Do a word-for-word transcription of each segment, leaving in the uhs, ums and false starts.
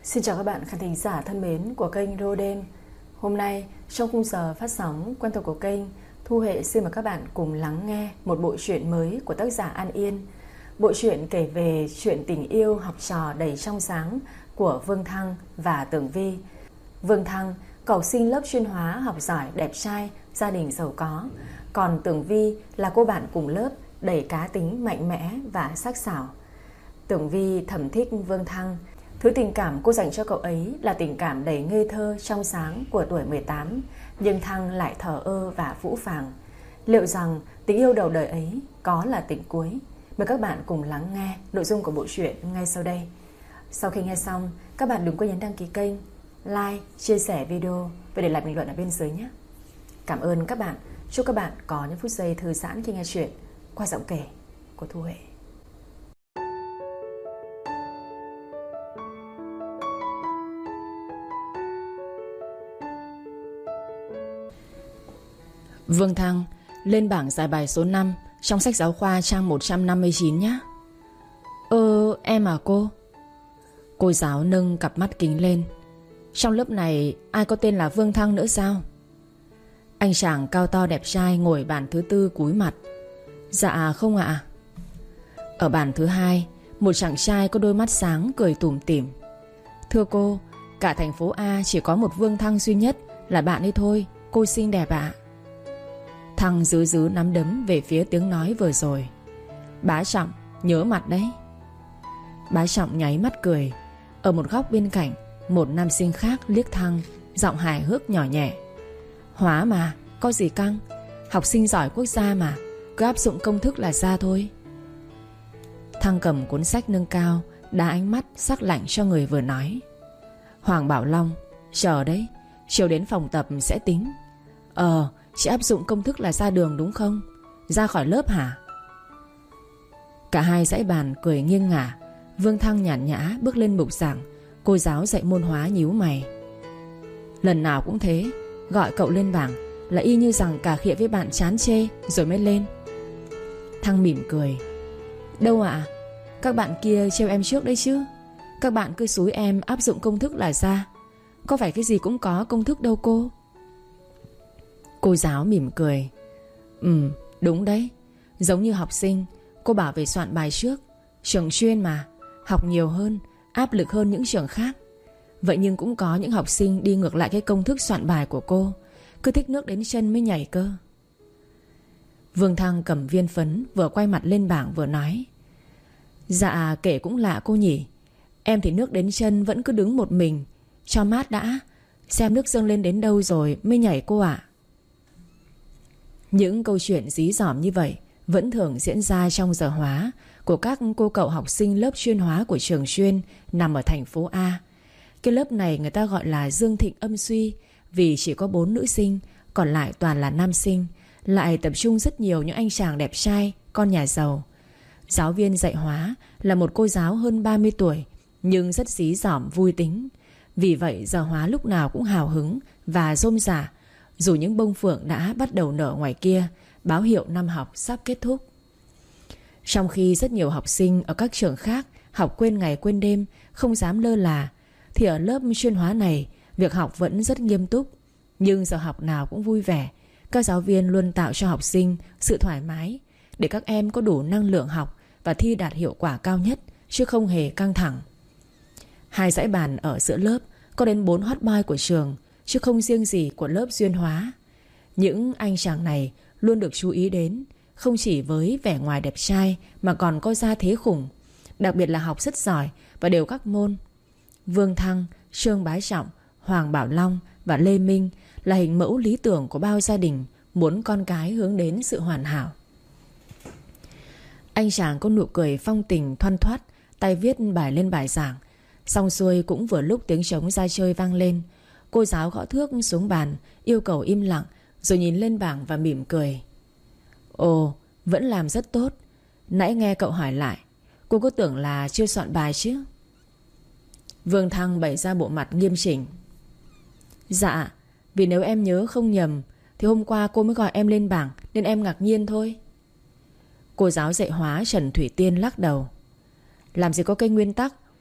Xin chào các bạn khán thính giả thân mến của kênh Rô Đêm. Hôm nay trong khung giờ phát sóng quen thuộc của kênh, Thu Hệ xin mời các bạn cùng lắng nghe một bộ truyện mới của tác giả An Yên. Bộ truyện kể về chuyện tình yêu học trò đầy trong sáng của Vương Thăng và Tưởng Vi. Vương Thăng, cậu sinh lớp chuyên hóa học giỏi, đẹp trai, gia đình giàu có. Còn Tưởng Vi là cô bạn cùng lớp đầy cá tính mạnh mẽ và sắc sảo. Tưởng Vi thầm thích Vương Thăng. Thứ tình cảm cô dành cho cậu ấy là tình cảm đầy ngây thơ trong sáng của tuổi mười tám, nhưng Thăng lại thờ ơ và phũ phàng. Liệu rằng tình yêu đầu đời ấy có là tình cuối? Mời các bạn cùng lắng nghe nội dung của bộ truyện ngay sau đây. Sau khi nghe xong, các bạn đừng quên nhấn đăng ký kênh, like, chia sẻ video và để lại bình luận ở bên dưới nhé. Cảm ơn các bạn. Chúc các bạn có những phút giây thư giãn khi nghe chuyện qua giọng kể của Thu Hệ. Vương Thăng lên bảng giải bài số năm trong sách giáo khoa trang một trăm năm mươi chín nhé. Ơ em à cô? Cô giáo nâng cặp mắt kính lên. Trong lớp này ai có tên là Vương Thăng nữa sao? Anh chàng cao to đẹp trai ngồi bàn thứ tư cúi mặt. Dạ không ạ. Ở bàn thứ hai, một chàng trai có đôi mắt sáng cười tủm tỉm. Thưa cô, cả thành phố A chỉ có một Vương Thăng duy nhất là bạn ấy thôi. Cô xinh đẹp ạ. Thăng giữ giữ nắm đấm về phía tiếng nói vừa rồi. Bá Trọng, nhớ mặt đấy. Bá Trọng nháy mắt cười. Ở một góc bên cạnh, một nam sinh khác liếc Thăng, giọng hài hước nhỏ nhẹ. Hóa mà, có gì căng. Học sinh giỏi quốc gia mà, cứ áp dụng công thức là ra thôi. Thăng cầm cuốn sách nâng cao, đá ánh mắt sắc lạnh cho người vừa nói. Hoàng Bảo Long, chờ đấy, chiều đến phòng tập sẽ tính. Ờ, chị áp dụng công thức là ra đường đúng không? Ra khỏi lớp hả? Cả hai dãy bàn cười nghiêng ngả. Vương Thăng nhàn nhã bước lên bục giảng. Cô giáo dạy môn hóa nhíu mày. Lần nào cũng thế, gọi cậu lên bảng là y như rằng cà khịa với bạn chán chê rồi mới lên. Thăng mỉm cười. Đâu ạ, à? Các bạn kia trêu em trước đấy chứ. Các bạn cứ xúi em áp dụng công thức là ra. Có phải cái gì cũng có công thức đâu cô. Cô giáo mỉm cười. Ừ, đúng đấy. Giống như học sinh, cô bảo về soạn bài trước. Trường chuyên mà, học nhiều hơn, áp lực hơn những trường khác. Vậy nhưng cũng có những học sinh đi ngược lại cái công thức soạn bài của cô, cứ thích nước đến chân mới nhảy cơ. Vương Thăng cầm viên phấn, vừa quay mặt lên bảng vừa nói. Dạ kể cũng lạ cô nhỉ. Em thì nước đến chân vẫn cứ đứng một mình. Cho mát đã, xem nước dâng lên đến đâu rồi mới nhảy cô ạ. Những câu chuyện dí dỏm như vậy vẫn thường diễn ra trong giờ hóa của các cô cậu học sinh lớp chuyên hóa của trường chuyên nằm ở thành phố A. Cái lớp này người ta gọi là Dương Thịnh Âm Suy vì chỉ có bốn nữ sinh, còn lại toàn là nam sinh, lại tập trung rất nhiều những anh chàng đẹp trai, con nhà giàu. Giáo viên dạy hóa là một cô giáo hơn ba mươi tuổi nhưng rất dí dỏm vui tính. Vì vậy giờ hóa lúc nào cũng hào hứng và rôm rả, dù những bông phượng đã bắt đầu nở ngoài kia, báo hiệu năm học sắp kết thúc. Trong khi rất nhiều học sinh ở các trường khác học quên ngày quên đêm, không dám lơ là, thì ở lớp chuyên hóa này việc học vẫn rất nghiêm túc. Nhưng giờ học nào cũng vui vẻ. Các giáo viên luôn tạo cho học sinh sự thoải mái để các em có đủ năng lượng học và thi đạt hiệu quả cao nhất, chứ không hề căng thẳng. Hai dãy bàn ở giữa lớp có đến bốn hot boy của trường, chứ không riêng gì của lớp duyên hóa. Những anh chàng này luôn được chú ý đến, không chỉ với vẻ ngoài đẹp trai mà còn có gia thế khủng, đặc biệt là học rất giỏi và đều các môn. Vương Thăng, Trương Bá Trọng, Hoàng Bảo Long và Lê Minh là hình mẫu lý tưởng của bao gia đình muốn con cái hướng đến sự hoàn hảo. Anh chàng có nụ cười phong tình thoăn thoắt, tay viết bài lên bài giảng. Xong xuôi cũng vừa lúc tiếng trống ra chơi vang lên. Cô giáo gõ thước xuống bàn, yêu cầu im lặng, rồi nhìn lên bảng và mỉm cười. Ồ, vẫn làm rất tốt. Nãy nghe cậu hỏi lại, cô có tưởng là chưa soạn bài chứ? Vương Thăng bày ra bộ mặt nghiêm chỉnh. Dạ, vì nếu em nhớ không nhầm thì hôm qua cô mới gọi em lên bảng nên em ngạc nhiên thôi. Cô giáo dạy hóa Trần Thủy Tiên lắc đầu. Làm gì có cái nguyên tắc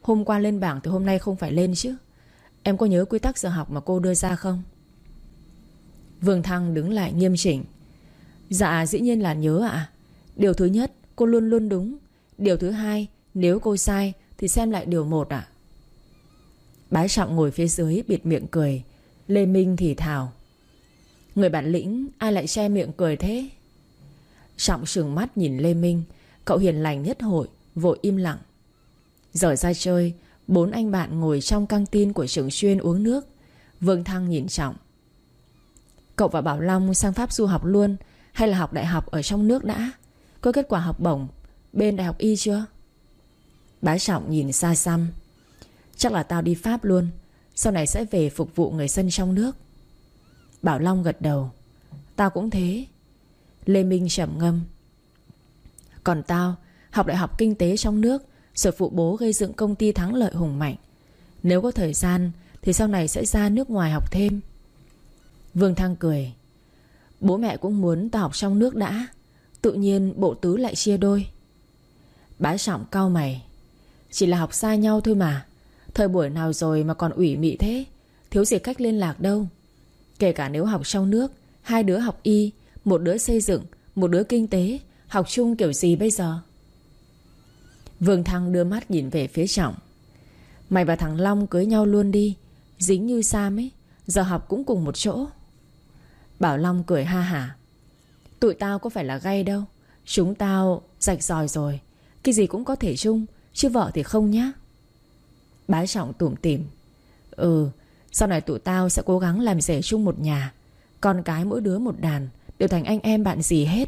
Hôm qua lên bảng thì hôm nay không phải lên chứ. Em có nhớ quy tắc giờ học mà cô đưa ra không? Vương Thăng đứng lại nghiêm chỉnh. Dạ dĩ nhiên là nhớ ạ. à. Điều thứ nhất, cô luôn luôn đúng. Điều thứ hai, nếu cô sai thì xem lại điều một ạ. à. Bái Trọng ngồi phía dưới bịt miệng cười. Lê Minh thì thào: Người bản lĩnh ai lại che miệng cười thế? Trọng trừng mắt nhìn Lê Minh. Cậu hiền lành nhất hội vội im lặng. Rời ra chơi, bốn anh bạn ngồi trong căng tin của trường chuyên uống nước. Vương Thăng nhìn Trọng: Cậu và Bảo Long sang Pháp du học luôn hay là học đại học ở trong nước đã? Có kết quả học bổng bên Đại học Y chưa? Bái Trọng nhìn xa xăm: Chắc là tao đi Pháp luôn. Sau này sẽ về phục vụ người dân trong nước. Bảo Long gật đầu: Tao cũng thế. Lê Minh trầm ngâm: Còn tao học đại học kinh tế trong nước, rồi phụ bố gây dựng công ty thắng lợi hùng mạnh. Nếu có thời gian thì sau này sẽ ra nước ngoài học thêm. Vương Thăng cười: Bố mẹ cũng muốn tao học trong nước đã, tự nhiên bộ tứ lại chia đôi. Bái Trọng cau mày: Chỉ là học xa nhau thôi mà. Thời buổi nào rồi mà còn ủy mị thế? Thiếu gì cách liên lạc đâu. Kể cả nếu học trong nước, hai đứa học y, một đứa xây dựng, một đứa kinh tế, học chung kiểu gì bây giờ? Vương Thăng đưa mắt nhìn về phía Trọng: Mày và thằng Long cưới nhau luôn đi. Dính như Sam ấy, giờ học cũng cùng một chỗ. Bảo Long cười ha hả: Tụi tao có phải là gay đâu. Chúng tao rạch ròi rồi. Cái gì cũng có thể chung, chứ vợ thì không nhá. Bái Trọng tủm tỉm: Ừ, sau này tụi tao sẽ cố gắng làm rể chung một nhà. Con cái mỗi đứa một đàn, đều thành anh em bạn gì hết.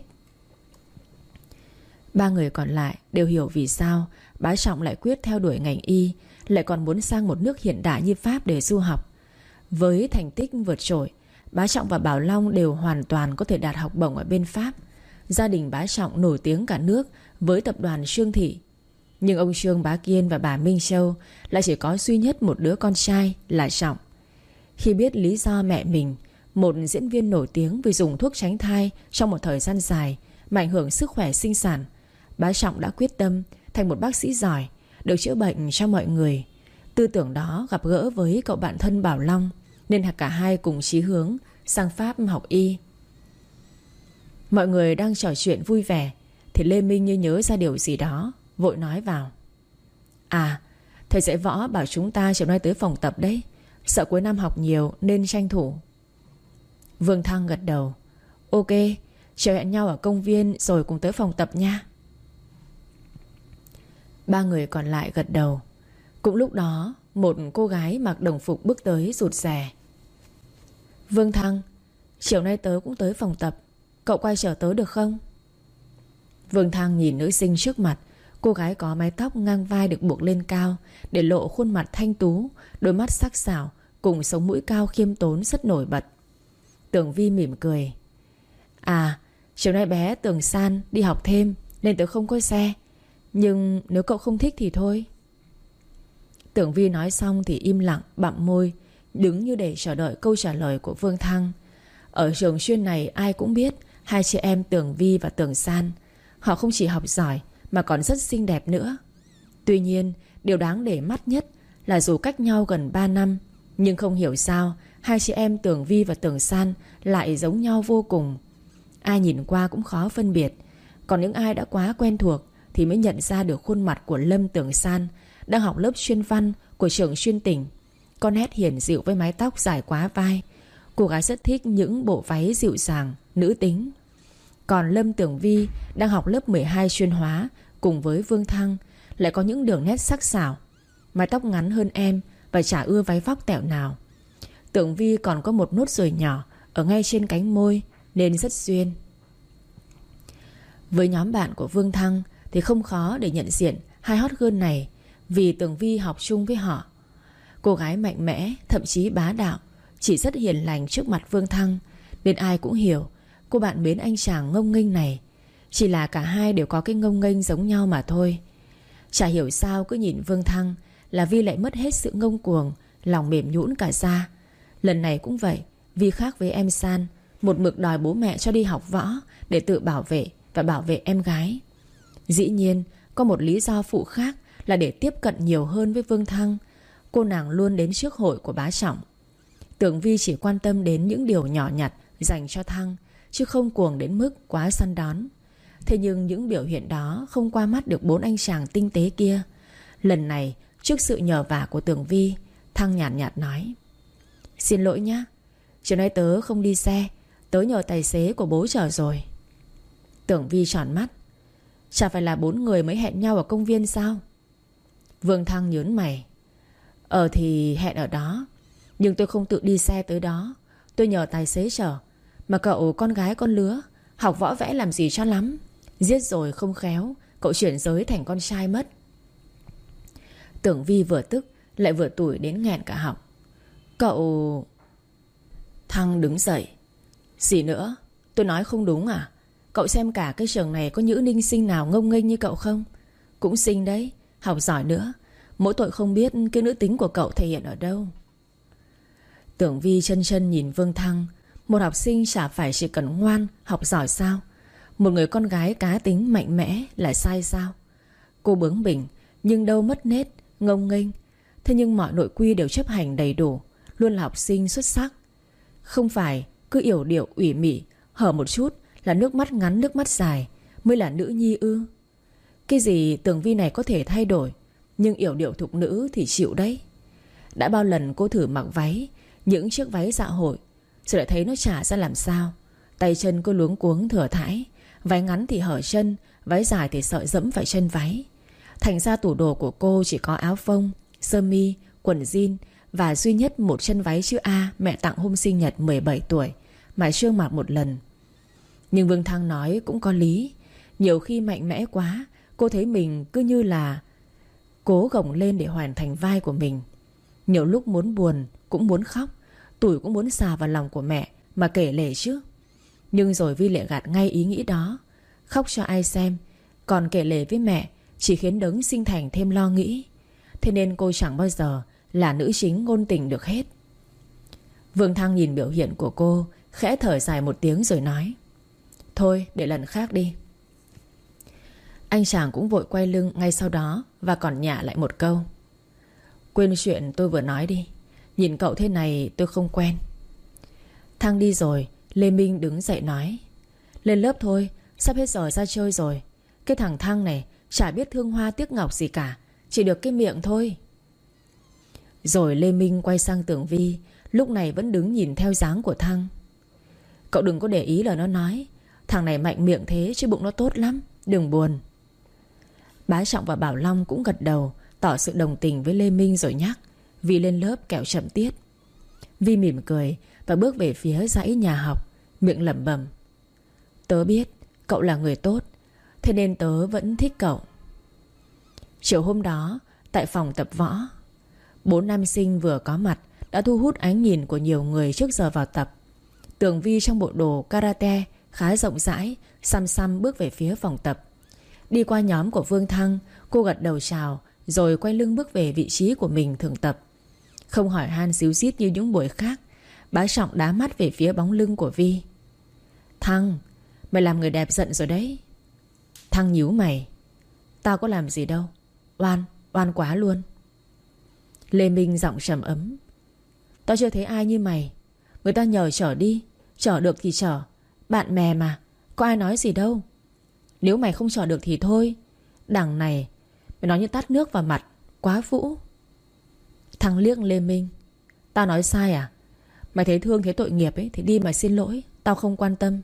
Ba người còn lại đều hiểu vì sao Bái Trọng lại quyết theo đuổi ngành y, lại còn muốn sang một nước hiện đại như Pháp để du học. Với thành tích vượt trội, Bái Trọng và Bảo Long đều hoàn toàn có thể đạt học bổng ở bên Pháp. Gia đình Bái Trọng nổi tiếng cả nước với tập đoàn Trương Thị. Nhưng ông Trương Bá Kiên và bà Minh Châu lại chỉ có duy nhất một đứa con trai là Trọng. Khi biết lý do mẹ mình, một diễn viên nổi tiếng vì dùng thuốc tránh thai trong một thời gian dài mà ảnh hưởng sức khỏe sinh sản, Bái Trọng đã quyết tâm thành một bác sĩ giỏi, được chữa bệnh cho mọi người. Tư tưởng đó gặp gỡ với cậu bạn thân Bảo Long, nên cả hai cùng chí hướng sang Pháp học y. Mọi người đang trò chuyện vui vẻ thì Lê Minh như nhớ ra điều gì đó, vội nói vào: À, thầy dạy võ bảo chúng ta chiều nay tới phòng tập đấy. Sợ cuối năm học nhiều nên tranh thủ. Vương Thăng gật đầu: Ok, chiều hẹn nhau ở công viên rồi cùng tới phòng tập nha. Ba người còn lại gật đầu. Cũng lúc đó, một cô gái mặc đồng phục bước tới rụt rè: Vương Thăng, chiều nay tớ cũng tới phòng tập, cậu quay chở tớ được không? Vương Thăng nhìn nữ sinh trước mặt. Cô gái có mái tóc ngang vai được buộc lên cao, để lộ khuôn mặt thanh tú, đôi mắt sắc sảo cùng sống mũi cao khiêm tốn rất nổi bật. Tưởng Vi mỉm cười: À, chiều nay bé Tường San đi học thêm nên tớ không có xe, nhưng nếu cậu không thích thì thôi. Tưởng Vi nói xong thì im lặng bặm môi, đứng như để chờ đợi câu trả lời của Vương Thăng. Ở trường chuyên này ai cũng biết hai chị em Tưởng Vi và Tường San. Họ không chỉ học giỏi mà còn rất xinh đẹp nữa. Tuy nhiên, điều đáng để mắt nhất là dù cách nhau gần ba năm, nhưng không hiểu sao hai chị em Tường Vi và Tường San lại giống nhau vô cùng. Ai nhìn qua cũng khó phân biệt. Còn những ai đã quá quen thuộc thì mới nhận ra được khuôn mặt của Lâm Tường San, đang học lớp chuyên văn của trường chuyên tỉnh. Con nét hiền dịu với mái tóc dài quá vai. Cô gái rất thích những bộ váy dịu dàng, nữ tính. Còn Lâm Tường Vi đang học lớp mười hai chuyên hóa cùng với Vương Thăng, lại có những đường nét sắc sảo. Mái tóc ngắn hơn em và chả ưa váy vóc tẹo nào. Tường Vi còn có một nốt ruồi nhỏ ở ngay trên cánh môi nên rất duyên. Với nhóm bạn của Vương Thăng thì không khó để nhận diện hai hot girl này, vì Tường Vi học chung với họ. Cô gái mạnh mẽ, thậm chí bá đạo, chỉ rất hiền lành trước mặt Vương Thăng, nên ai cũng hiểu cô bạn mến anh chàng ngông nghênh này. Chỉ là cả hai đều có cái ngông nghênh giống nhau mà thôi. Chả hiểu sao cứ nhìn Vương Thăng là Vi lại mất hết sự ngông cuồng, lòng mềm nhũn cả ra. Lần này cũng vậy, Vi khác với em San, một mực đòi bố mẹ cho đi học võ để tự bảo vệ và bảo vệ em gái. Dĩ nhiên có một lý do phụ khác là để tiếp cận nhiều hơn với Vương Thăng. Cô nàng luôn đến trước hội của bá Trọng. Tưởng Vi chỉ quan tâm đến những điều nhỏ nhặt dành cho Thăng, chứ không cuồng đến mức quá săn đón. Thế nhưng những biểu hiện đó không qua mắt được bốn anh chàng tinh tế kia. Lần này, trước sự nhờ vả của Tưởng Vi, Thăng nhàn nhạt, nhạt nói: Xin lỗi nhá, chiều nay tớ không đi xe, tớ nhờ tài xế của bố chở rồi. Tưởng Vi tròn mắt: Chả phải là bốn người mới hẹn nhau ở công viên sao? Vương Thăng nhớn mày: Ờ thì hẹn ở đó, nhưng tôi không tự đi xe tới đó, tôi nhờ tài xế chở. Mà cậu con gái con lứa, học võ vẽ làm gì cho lắm. Giết rồi không khéo cậu chuyển giới thành con trai mất. Tưởng Vi vừa tức lại vừa tủi đến nghẹn cả họng. Cậu... Thăng đứng dậy: Gì nữa? Tôi nói không đúng à? Cậu xem cả cái trường này có nữ ninh sinh nào ngông nghênh như cậu không? Cũng xinh đấy, học giỏi nữa. Mỗi tội không biết cái nữ tính của cậu thể hiện ở đâu. Tưởng Vi chân chân nhìn Vương Thăng. Một học sinh chả phải chỉ cần ngoan, học giỏi sao? Một người con gái cá tính mạnh mẽ lại sai sao? Cô bướng bỉnh nhưng đâu mất nết, ngông nghênh. Thế nhưng mọi nội quy đều chấp hành đầy đủ, luôn là học sinh xuất sắc. Không phải cứ yểu điệu ủy mị, hở một chút là nước mắt ngắn nước mắt dài mới là nữ nhi ư? Cái gì Tưởng Vi này có thể thay đổi, nhưng yểu điệu thục nữ thì chịu đấy. Đã bao lần cô thử mặc váy, những chiếc váy dạ hội, rồi lại thấy nó chả ra làm sao. Tay chân cô luống cuống thừa thãi. Váy ngắn thì hở chân, váy dài thì sợ dẫm phải chân váy. Thành ra tủ đồ của cô chỉ có áo phông, sơ mi, quần jean và duy nhất một chân váy chữ A mẹ tặng hôm sinh nhật mười bảy tuổi mà chưa mặc một lần. Nhưng Vương Thăng nói cũng có lý. Nhiều khi mạnh mẽ quá, cô thấy mình cứ như là cố gồng lên để hoàn thành vai của mình. Nhiều lúc muốn buồn cũng muốn khóc, tủi cũng muốn xà vào lòng của mẹ mà kể lể chứ. Nhưng rồi Vi lại gạt ngay ý nghĩ đó. Khóc cho ai xem, còn kể lể với mẹ chỉ khiến đấng sinh thành thêm lo nghĩ. Thế nên cô chẳng bao giờ là nữ chính ngôn tình được hết. Vương Thăng nhìn biểu hiện của cô, khẽ thở dài một tiếng rồi nói: Thôi để lần khác đi. Anh chàng cũng vội quay lưng ngay sau đó và còn nhả lại một câu: Quên chuyện tôi vừa nói đi, nhìn cậu thế này tôi không quen. Thăng đi rồi, Lê Minh đứng dậy nói: Lên lớp thôi, sắp hết giờ ra chơi rồi. Cái thằng Thăng này chả biết thương hoa tiếc ngọc gì cả, chỉ được cái miệng thôi. Rồi Lê Minh quay sang Tưởng Vi, lúc này vẫn đứng nhìn theo dáng của Thăng: Cậu đừng có để ý lời nó nói. Thằng này mạnh miệng thế chứ bụng nó tốt lắm, đừng buồn. Bá Trọng và Bảo Long cũng gật đầu, tỏ sự đồng tình với Lê Minh rồi nhắc: Vi lên lớp kẻo chậm tiết. Vi mỉm cười và bước về phía dãy nhà học, miệng lẩm bẩm: Tớ biết cậu là người tốt, thế nên tớ vẫn thích cậu. Chiều hôm đó, tại phòng tập võ, bốn nam sinh vừa có mặt đã thu hút ánh nhìn của nhiều người trước giờ vào tập. Tường Vi trong bộ đồ karate khá rộng rãi, xăm xăm bước về phía phòng tập. Đi qua nhóm của Vương Thăng, cô gật đầu chào rồi quay lưng bước về vị trí của mình thường tập. Không hỏi han xíu xít như những buổi khác, Bá Trọng đá mắt về phía bóng lưng của Vi: Thăng, mày làm người đẹp giận rồi đấy. Thăng nhíu mày: Tao có làm gì đâu, oan, oan quá luôn. Lê Minh giọng trầm ấm: Tao chưa thấy ai như mày. Người ta nhờ chở đi, chở được thì chở, bạn bè mà, có ai nói gì đâu. Nếu mày không chở được thì thôi. Đằng này mày nói như tát nước vào mặt, quá phũ. Thăng liếc Lê Minh: Tao nói sai à? Mày thấy thương thấy tội nghiệp ấy thì đi mà xin lỗi, tao không quan tâm.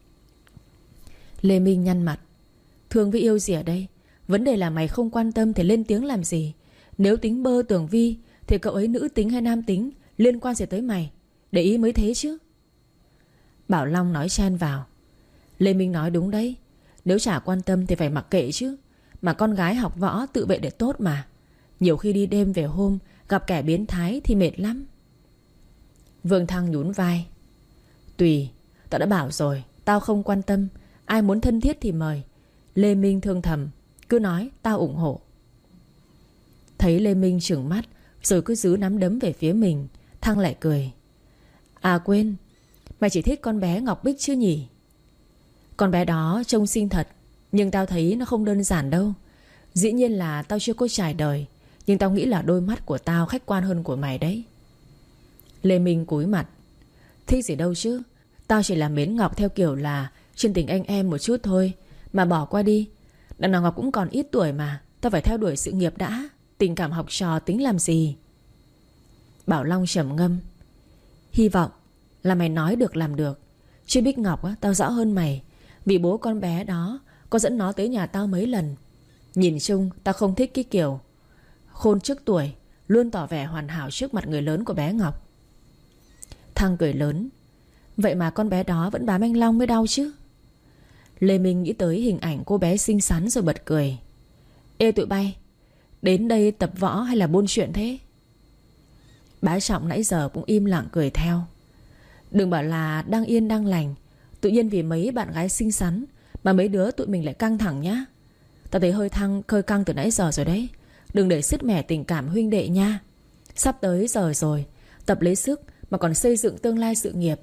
Lê Minh nhăn mặt: Thương với yêu gì ở đây? Vấn đề là mày không quan tâm thì lên tiếng làm gì? Nếu tính bơ Tưởng Vi thì cậu ấy nữ tính hay nam tính liên quan gì tới mày? Để ý mới thế chứ. Bảo Long nói chen vào: Lê Minh nói đúng đấy. Nếu chả quan tâm thì phải mặc kệ chứ. Mà con gái học võ tự vệ để tốt mà. Nhiều khi đi đêm về hôm gặp kẻ biến thái thì mệt lắm. Vương Thăng nhún vai: Tùy, tao đã bảo rồi, tao không quan tâm. Ai muốn thân thiết thì mời. Lê Minh thương thầm: Cứ nói, tao ủng hộ. Thấy Lê Minh trừng mắt rồi cứ giữ nắm đấm về phía mình, Thăng lại cười: À quên, mày chỉ thích con bé Ngọc Bích chứ nhỉ? Con bé đó trông xinh thật, nhưng tao thấy nó không đơn giản đâu. Dĩ nhiên là tao chưa có trải đời, nhưng tao nghĩ là đôi mắt của tao khách quan hơn của mày đấy. Lê Minh cúi mặt. Thích gì đâu chứ, tao chỉ là mến Ngọc theo kiểu là chuyên tình anh em một chút thôi. Mà bỏ qua đi, đằng nào Ngọc cũng còn ít tuổi mà. Tao phải theo đuổi sự nghiệp đã. Tình cảm học trò tính làm gì. Bảo Long trầm ngâm. Hy vọng là mày nói được làm được. Chứ Bích Ngọc á, tao rõ hơn mày. Vì bố con bé đó có dẫn nó tới nhà tao mấy lần. Nhìn chung tao không thích cái kiểu khôn trước tuổi, luôn tỏ vẻ hoàn hảo trước mặt người lớn của bé Ngọc. Thăng cười lớn. Vậy mà con bé đó vẫn bám anh Long mới đau chứ. Lê Minh nghĩ tới hình ảnh cô bé xinh xắn rồi bật cười. Ê tụi bay, đến đây tập võ hay là buôn chuyện thế? Bá Trọng nãy giờ cũng im lặng cười theo. Đừng bảo là đang yên đang lành, tự nhiên vì mấy bạn gái xinh xắn mà mấy đứa tụi mình lại căng thẳng nhá. Tao thấy hơi thăng khơi căng từ nãy giờ rồi đấy. Đừng để sứt mẻ tình cảm huynh đệ nha. Sắp tới giờ rồi, tập lấy sức mà còn xây dựng tương lai sự nghiệp.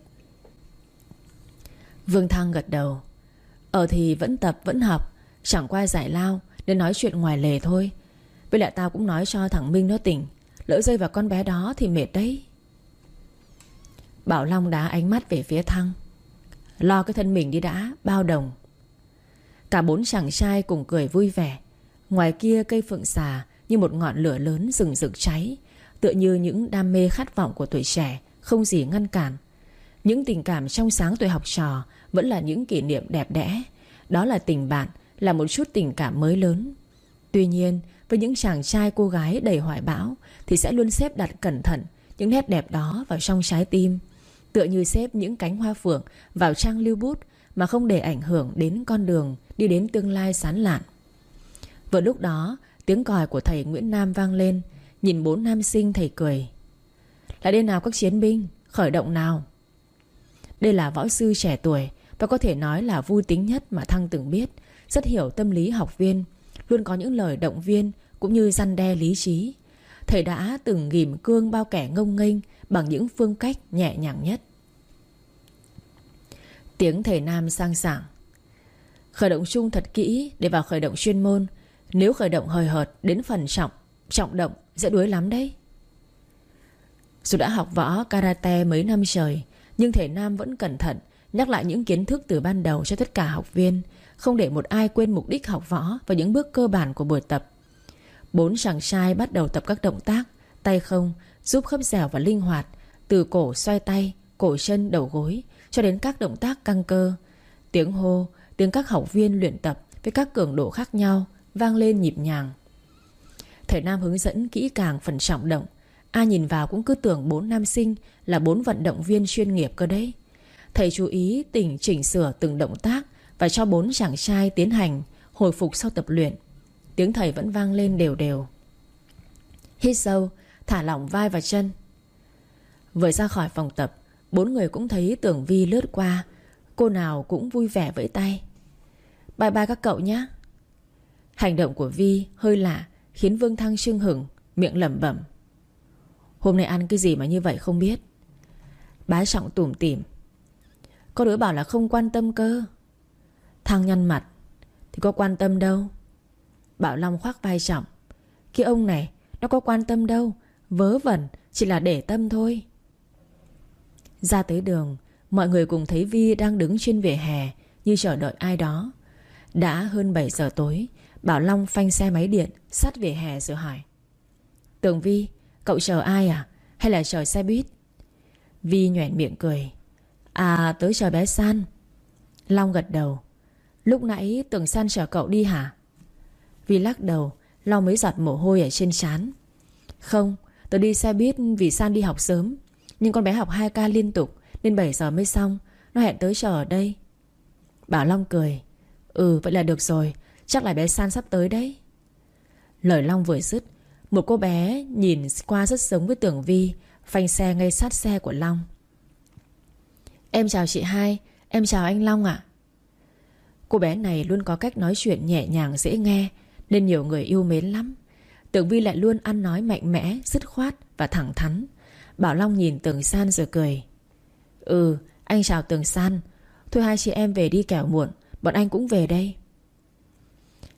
Vương Thăng gật đầu. Ờ thì vẫn tập vẫn học, chẳng qua giải lao nên nói chuyện ngoài lề thôi. Với lại tao cũng nói cho thằng Minh nó tỉnh, lỡ rơi vào con bé đó thì mệt đấy. Bảo Long đá ánh mắt về phía Thăng. Lo cái thân mình đi đã, bao đồng. Cả bốn chàng trai cùng cười vui vẻ. Ngoài kia cây phượng xà như một ngọn lửa lớn rừng rực cháy, tựa như những đam mê khát vọng của tuổi trẻ, không gì ngăn cản. Những tình cảm trong sáng tuổi học trò vẫn là những kỷ niệm đẹp đẽ. Đó là tình bạn, là một chút tình cảm mới lớn. Tuy nhiên, với những chàng trai cô gái đầy hoài bão thì sẽ luôn xếp đặt cẩn thận những nét đẹp đó vào trong trái tim, tựa như xếp những cánh hoa phượng vào trang lưu bút mà không để ảnh hưởng đến con đường đi đến tương lai sáng lạn. Vừa lúc đó, tiếng còi của thầy Nguyễn Nam vang lên. Nhìn bốn nam sinh thầy cười. Lại đây nào các chiến binh, khởi động nào. Đây là võ sư trẻ tuổi và có thể nói là vui tính nhất mà Thăng từng biết. Rất hiểu tâm lý học viên, luôn có những lời động viên cũng như răn đe lý trí. Thầy đã từng ghìm cương bao kẻ ngông nghênh bằng những phương cách nhẹ nhàng nhất. Tiếng thầy Nam sang sảng. Khởi động chung thật kỹ để vào khởi động chuyên môn. Nếu khởi động hời hợt đến phần trọng trọng động sẽ đuối lắm đấy. Dù đã học võ karate mấy năm trời, nhưng thầy Nam vẫn cẩn thận nhắc lại những kiến thức từ ban đầu cho tất cả học viên, không để một ai quên mục đích học võ và những bước cơ bản của buổi tập. Bốn chàng trai bắt đầu tập các động tác tay không giúp khớp dẻo và linh hoạt, từ cổ xoay tay, cổ chân, đầu gối cho đến các động tác căng cơ. Tiếng hô, tiếng các học viên luyện tập với các cường độ khác nhau vang lên nhịp nhàng. Thầy Nam hướng dẫn kỹ càng phần trọng động. Ai nhìn vào cũng cứ tưởng bốn nam sinh là bốn vận động viên chuyên nghiệp cơ đấy. Thầy chú ý tỉnh chỉnh sửa từng động tác và cho bốn chàng trai tiến hành hồi phục sau tập luyện. Tiếng thầy vẫn vang lên đều đều. Hít sâu, thả lỏng vai và chân. Vừa ra khỏi phòng tập, bốn người cũng thấy Tưởng Vi lướt qua. Cô nào cũng vui vẻ vẫy tay. Bye bye các cậu nhé. Hành động của Vi hơi lạ, khiến Vương Thăng chưng hửng, miệng lẩm bẩm. Hôm nay ăn cái gì mà như vậy không biết. Bá Trọng tủm tỉm. Có đứa bảo là không quan tâm cơ. Thăng nhăn mặt. Thì có quan tâm đâu. Bảo Long khoác vai Trọng. Cái ông này nó có quan tâm đâu, vớ vẩn, chỉ là để tâm thôi. Ra tới đường, mọi người cùng thấy Vi đang đứng trên vỉa hè như chờ đợi ai đó. Đã hơn bảy giờ tối, Bảo Long phanh xe máy điện sát vỉa hè rồi hỏi. Tường Vi, cậu chờ ai à? Hay là chờ xe buýt? Vi nhoẻn miệng cười. À, tới chờ bé San. Long gật đầu. Lúc nãy Tường San chờ cậu đi hả? Vi lắc đầu, lau mấy giọt mồ hôi ở trên trán. Không, tớ đi xe buýt vì San đi học sớm. Nhưng con bé học hai ca liên tục nên bảy giờ mới xong. Nó hẹn tới chờ ở đây. Bảo Long cười. Ừ, vậy là được rồi. Chắc là bé San sắp tới đấy. Lời Long vừa dứt, một cô bé nhìn qua rất giống với Tưởng Vi phanh xe ngay sát xe của Long. Em chào chị hai. Em chào anh Long ạ. Cô bé này luôn có cách nói chuyện nhẹ nhàng dễ nghe nên nhiều người yêu mến lắm. Tưởng Vi lại luôn ăn nói mạnh mẽ, dứt khoát và thẳng thắn. Bảo Long nhìn Tường San rồi cười. Ừ, anh chào Tường San. Thôi hai chị em về đi kẻo muộn, bọn anh cũng về đây.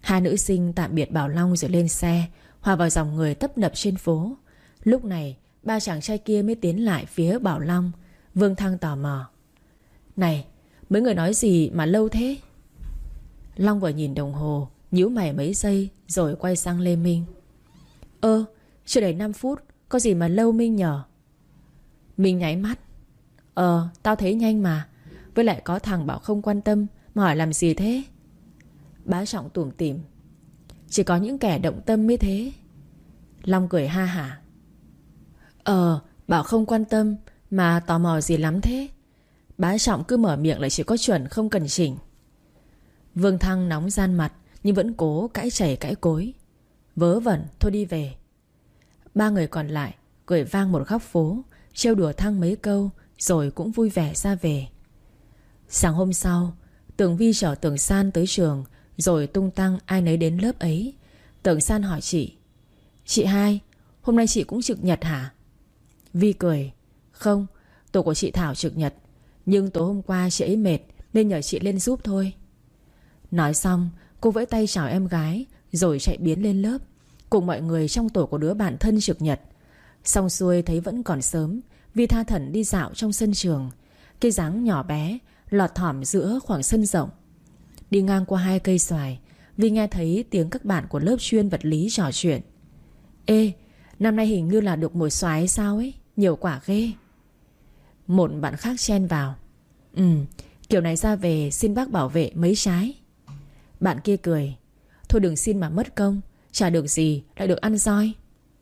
Hai nữ sinh tạm biệt Bảo Long rồi lên xe, hòa vào dòng người tấp nập trên phố. Lúc này ba chàng trai kia mới tiến lại phía Bảo Long. Vương Thăng tò mò: Này, mấy người nói gì mà lâu thế? Long vừa nhìn đồng hồ, nhíu mày mấy giây rồi quay sang Lê Minh: Ơ, chưa đầy năm phút, có gì mà lâu Minh nhở? Minh nháy mắt: Ờ, tao thấy nhanh mà. Với lại có thằng bảo không quan tâm mà hỏi làm gì thế? Bá Trọng tủm tỉm: Chỉ có những kẻ động tâm mới thế. Long cười ha hả: Ờ, bảo không quan tâm mà tò mò gì lắm thế? Bá Trọng cứ mở miệng lại chỉ có chuẩn không cần chỉnh. Vương Thăng nóng gian mặt nhưng vẫn cố cãi chảy cãi cối: Vớ vẩn, thôi đi về. Ba người còn lại cười vang một góc phố, trêu đùa Thăng mấy câu rồi cũng vui vẻ ra về. Sáng hôm sau, Tường Vi chở Tường San tới trường rồi tung tăng ai nấy đến lớp ấy. Tường San hỏi chị: Chị hai, hôm nay chị cũng trực nhật hả? Vi cười: Không, tổ của chị Thảo trực nhật, nhưng tối hôm qua chị ấy mệt nên nhờ chị lên giúp thôi. Nói xong, cô vẫy tay chào em gái rồi chạy biến lên lớp cùng mọi người trong tổ của đứa bạn thân trực nhật. Xong xuôi thấy vẫn còn sớm, Vi tha thẩn đi dạo trong sân trường. Cái dáng nhỏ bé lọt thỏm giữa khoảng sân rộng. Đi ngang qua hai cây xoài, Vi nghe thấy tiếng các bạn của lớp chuyên vật lý trò chuyện: Ê, năm nay hình như là được mùa xoài hay sao ấy, nhiều quả ghê. Một bạn khác chen vào: Ừ, kiểu này ra về xin bác bảo vệ mấy trái. Bạn kia cười: Thôi đừng xin mà mất công, chả được gì lại được ăn roi.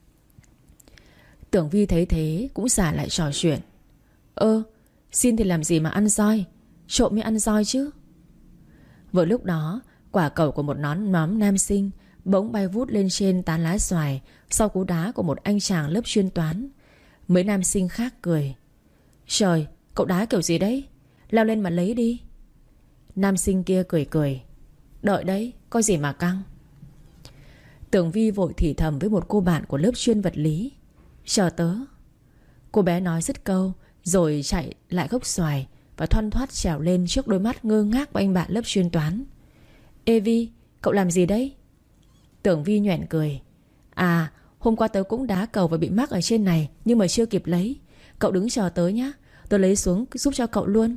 Tưởng Vi thấy thế cũng xả lại trò chuyện: Ơ, xin thì làm gì mà ăn roi, trộm mới ăn roi chứ. Vừa lúc đó, quả cầu của một nón nhóm nam sinh bỗng bay vút lên trên tán lá xoài sau cú đá của một anh chàng lớp chuyên toán. Mấy nam sinh khác cười: Trời, cậu đá kiểu gì đấy, leo lên mà lấy đi. Nam sinh kia cười cười: Đợi đấy, có gì mà căng. Tưởng Vi vội thì thầm với một cô bạn của lớp chuyên vật lý: Chờ tớ. Cô bé nói dứt câu rồi chạy lại gốc xoài và thoăn thoắt trèo lên trước đôi mắt ngơ ngác của anh bạn lớp chuyên toán. Ê Vi, cậu làm gì đấy? Tưởng Vi nhoẻn cười: À, hôm qua tớ cũng đá cầu và bị mắc ở trên này nhưng mà chưa kịp lấy. Cậu đứng chờ tớ nhé, tớ lấy xuống giúp cho cậu luôn.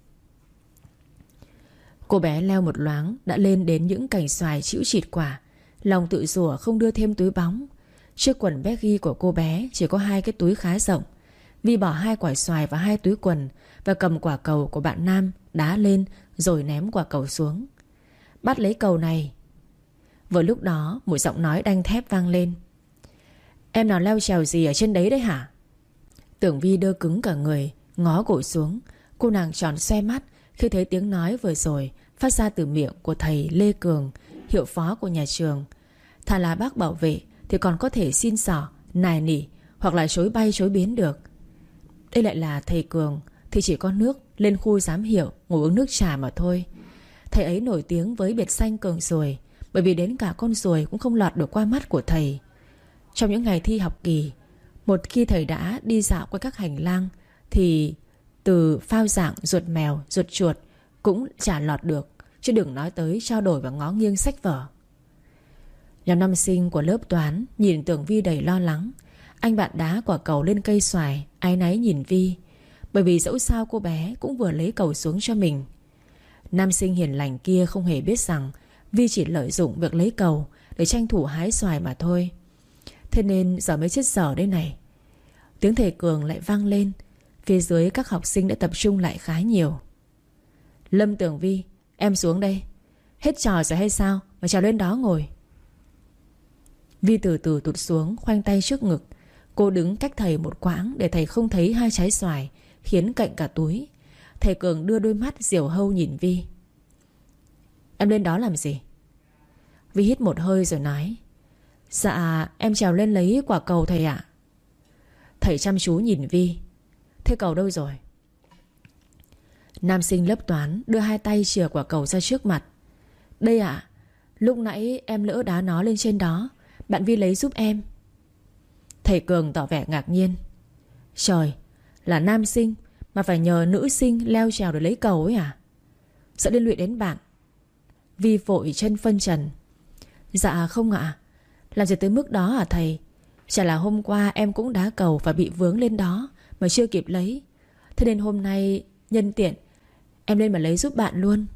Cô bé leo một loáng đã lên đến những cành xoài chĩu chịt quả. Lòng tự rủa không đưa thêm túi bóng. Chiếc quần baggy của cô bé chỉ có hai cái túi khá rộng. Vi bỏ hai quả xoài vào hai túi quần và cầm quả cầu của bạn nam đá lên rồi ném quả cầu xuống. Bắt lấy cầu này. Vừa lúc đó một giọng nói đanh thép vang lên: Em nào leo trèo gì ở trên đấy đấy hả? Tưởng Vi đơ cứng cả người, ngó cổ xuống. Cô nàng tròn xoe mắt khi thấy tiếng nói vừa rồi phát ra từ miệng của thầy Lê Cường, hiệu phó của nhà trường. Thà là bác bảo vệ thì còn có thể xin xỏ, nài nỉ hoặc là chối bay chối biến được. Đây lại là thầy Cường thì chỉ có nước lên khu giám hiệu ngồi uống nước trà mà thôi. Thầy ấy nổi tiếng với biệt danh Cường Ruồi, bởi vì đến cả con ruồi cũng không lọt được qua mắt của thầy. Trong những ngày thi học kỳ, một khi thầy đã đi dạo qua các hành lang thì từ phao dạng ruột mèo, ruột chuột cũng chả lọt được, chứ đừng nói tới trao đổi và ngó nghiêng sách vở. Nhóm năm sinh của lớp toán nhìn Tưởng Vi đầy lo lắng. Anh bạn đá quả cầu lên cây xoài áy náy nhìn Vi, bởi vì dẫu sao cô bé cũng vừa lấy cầu xuống cho mình. Nam sinh hiền lành kia không hề biết rằng Vi chỉ lợi dụng việc lấy cầu để tranh thủ hái xoài mà thôi. Thế nên giờ mới chết dở đây này. Tiếng thầy Cường lại vang lên. Phía dưới các học sinh đã tập trung lại khá nhiều. Lâm Tưởng Vi, em xuống đây. Hết trò rồi hay sao mà trèo lên đó ngồi? Vi từ từ tụt xuống, khoanh tay trước ngực. Cô đứng cách thầy một quãng để thầy không thấy hai trái xoài, khiến cạnh cả túi. Thầy Cường đưa đôi mắt diều hâu nhìn Vi. Em lên đó làm gì? Vi hít một hơi rồi nói: Dạ em trèo lên lấy quả cầu thầy ạ. Thầy chăm chú nhìn Vi. Thế cầu đâu rồi? Nam sinh lớp toán đưa hai tay chìa quả cầu ra trước mặt. Đây ạ. Lúc nãy em lỡ đá nó lên trên đó, bạn Vi lấy giúp em. Thầy Cường tỏ vẻ ngạc nhiên. Trời, là nam sinh mà phải nhờ nữ sinh leo trèo để lấy cầu ấy à? Sợ liên lụy đến bạn. Vi vội chân phân trần. Dạ không ạ. Làm gì tới mức đó hả thầy? Chả là hôm qua em cũng đá cầu và bị vướng lên đó mà chưa kịp lấy. Thế nên hôm nay nhân tiện em lên mà lấy giúp bạn luôn.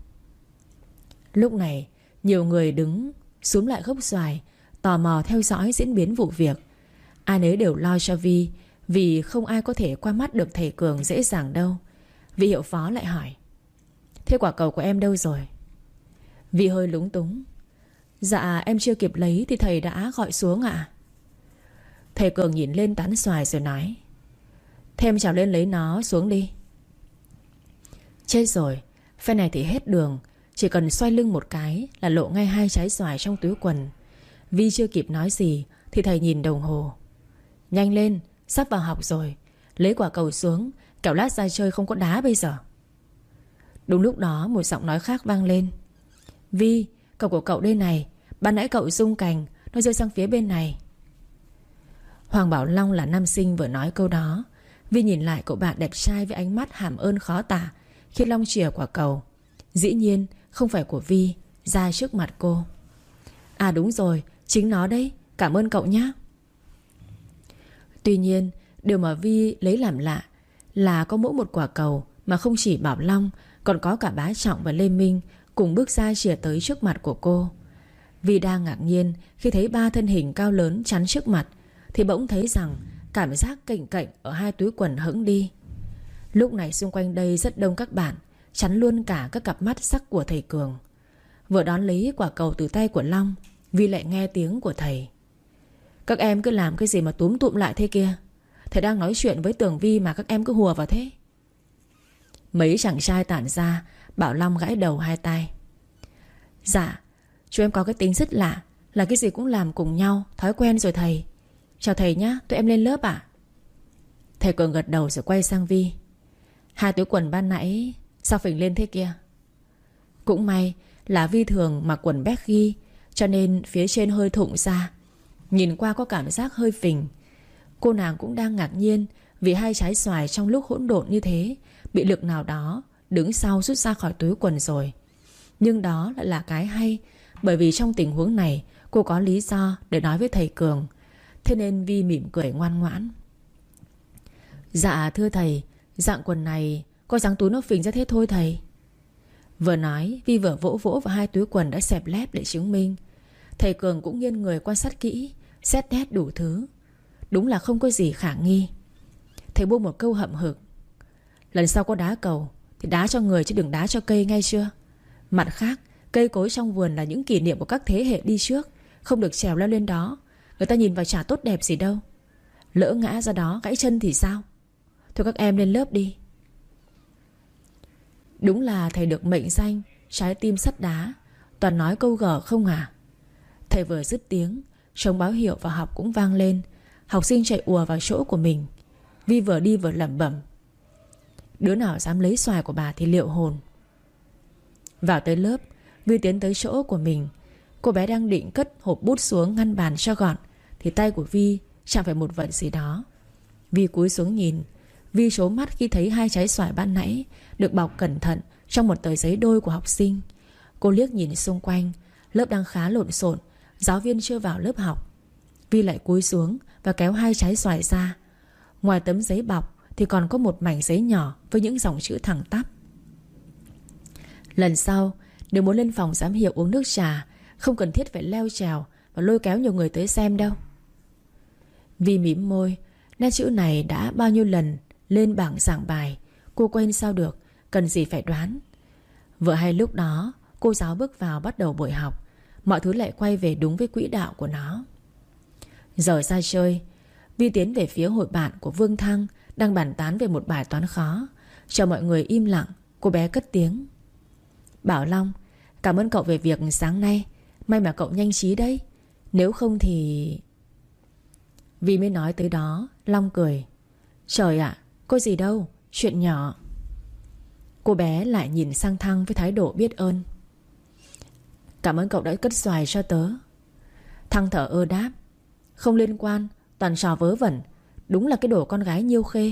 Lúc này nhiều người đứng xúm lại gốc xoài, tò mò theo dõi diễn biến vụ việc. Ai nấy đều lo cho Vi, vì không ai có thể qua mắt được thầy Cường dễ dàng đâu. Vị hiệu phó lại hỏi: thế quả cầu của em đâu rồi? Vi hơi lúng túng: dạ em chưa kịp lấy thì thầy đã gọi xuống ạ. À? Thầy Cường nhìn lên tán xoài rồi nói: thế em trèo lên lấy nó xuống đi. Chết rồi, phe này thì hết đường. Chỉ cần xoay lưng một cái là lộ ngay hai trái xoài trong túi quần. Vi chưa kịp nói gì thì thầy nhìn đồng hồ: nhanh lên, sắp vào học rồi. Lấy quả cầu xuống, kẻo lát ra chơi không có đá bây giờ. Đúng lúc đó một giọng nói khác vang lên: Vi, cầu của cậu đây này. Ban nãy cậu rung cành, nó rơi sang phía bên này. Hoàng Bảo Long là nam sinh vừa nói câu đó. Vi nhìn lại cậu bạn đẹp trai với ánh mắt hàm ơn khó tả khi Long chìa quả cầu. Dĩ nhiên không phải của Vi, ra trước mặt cô. À đúng rồi, chính nó đấy, cảm ơn cậu nhé. Tuy nhiên điều mà Vi lấy làm lạ là có mỗi một quả cầu mà không chỉ Bảo Long, còn có cả Bá Trọng và Lê Minh cùng bước ra chìa tới trước mặt của cô. Vi đang ngạc nhiên khi thấy ba thân hình cao lớn chắn trước mặt, thì bỗng thấy rằng cảm giác cạnh cạnh ở hai túi quần hững đi. Lúc này xung quanh đây rất đông các bạn, chắn luôn cả các cặp mắt sắc của thầy Cường. Vừa đón lấy quả cầu từ tay của Long, Vi lại nghe tiếng của thầy: các em cứ làm cái gì mà túm tụm lại thế kia? Thầy đang nói chuyện với Tường Vi mà các em cứ hùa vào thế. Mấy chàng trai tản ra. Bảo Long gãi đầu hai tay: dạ, chú em có cái tính rất lạ, là cái gì cũng làm cùng nhau, thói quen rồi thầy. Chào thầy nhá, tụi em lên lớp ạ. Thầy Cường gật đầu rồi quay sang Vi: hai túi quần ban nãy sao phình lên thế kia? Cũng may là Vi thường mặc quần baggy, cho nên phía trên hơi thụng ra, nhìn qua có cảm giác hơi phình. Cô nàng cũng đang ngạc nhiên vì hai trái xoài trong lúc hỗn độn như thế bị lực nào đó đứng sau rút ra khỏi túi quần rồi. Nhưng đó lại là cái hay, bởi vì trong tình huống này cô có lý do để nói với thầy Cường. Thế nên Vi mỉm cười ngoan ngoãn: dạ thưa thầy, dạng quần này có dáng túi nó phình ra thế thôi thầy. Vừa nói Vi vừa vỗ vỗ vào hai túi quần đã xẹp lép để chứng minh. Thầy Cường cũng nghiêng người quan sát kỹ, xét nét đủ thứ. Đúng là không có gì khả nghi. Thầy buông một câu hậm hực: lần sau có đá cầu thì đá cho người chứ đừng đá cho cây, ngay chưa? Mặt khác, cây cối trong vườn là những kỷ niệm của các thế hệ đi trước, không được trèo leo lên đó. Người ta nhìn vào chả tốt đẹp gì đâu. Lỡ ngã ra đó gãy chân thì sao? Thôi các em lên lớp đi. Đúng là thầy được mệnh danh trái tim sắt đá, toàn nói câu gở không à. Thầy vừa dứt tiếng, trống báo hiệu vào học cũng vang lên. Học sinh chạy ùa vào chỗ của mình. Vi vừa đi vừa lẩm bẩm: đứa nào dám lấy xoài của bà thì liệu hồn. Vào tới lớp, Vi tiến tới chỗ của mình. Cô bé đang định cất hộp bút xuống ngăn bàn cho gọn, thì tay của Vi chạm phải một vật gì đó. Vi cúi xuống nhìn. Vi trố mắt khi thấy hai trái xoài ban nãy được bọc cẩn thận trong một tờ giấy đôi của học sinh. Cô liếc nhìn xung quanh. Lớp đang khá lộn xộn, giáo viên chưa vào lớp học. Vi lại cúi xuống và kéo hai trái xoài ra. Ngoài tấm giấy bọc thì còn có một mảnh giấy nhỏ với những dòng chữ thẳng tắp: lần sau nếu muốn lên phòng giám hiệu uống nước trà, không cần thiết phải leo trèo và lôi kéo nhiều người tới xem đâu. Vi mím môi. Nét chữ này đã bao nhiêu lần lên bảng giảng bài, cô quên sao được, cần gì phải đoán. Vừa hay lúc đó cô giáo bước vào bắt đầu buổi học. Mọi thứ lại quay về đúng với quỹ đạo của nó. Giờ ra chơi, Vi tiến về phía hội bạn của Vương Thăng đang bàn tán về một bài toán khó. Chờ mọi người im lặng, cô bé cất tiếng: Bảo Long, cảm ơn cậu về việc sáng nay. May mà cậu nhanh trí đấy. Nếu không thì... Vi mới nói tới đó, Long cười: trời ạ, có gì đâu, chuyện nhỏ. Cô bé lại nhìn sang Thăng với thái độ biết ơn: cảm ơn cậu đã cất xoài cho tớ. Thăng thở ơ đáp: không liên quan, toàn trò vớ vẩn. Đúng là cái đồ con gái nhiêu khê.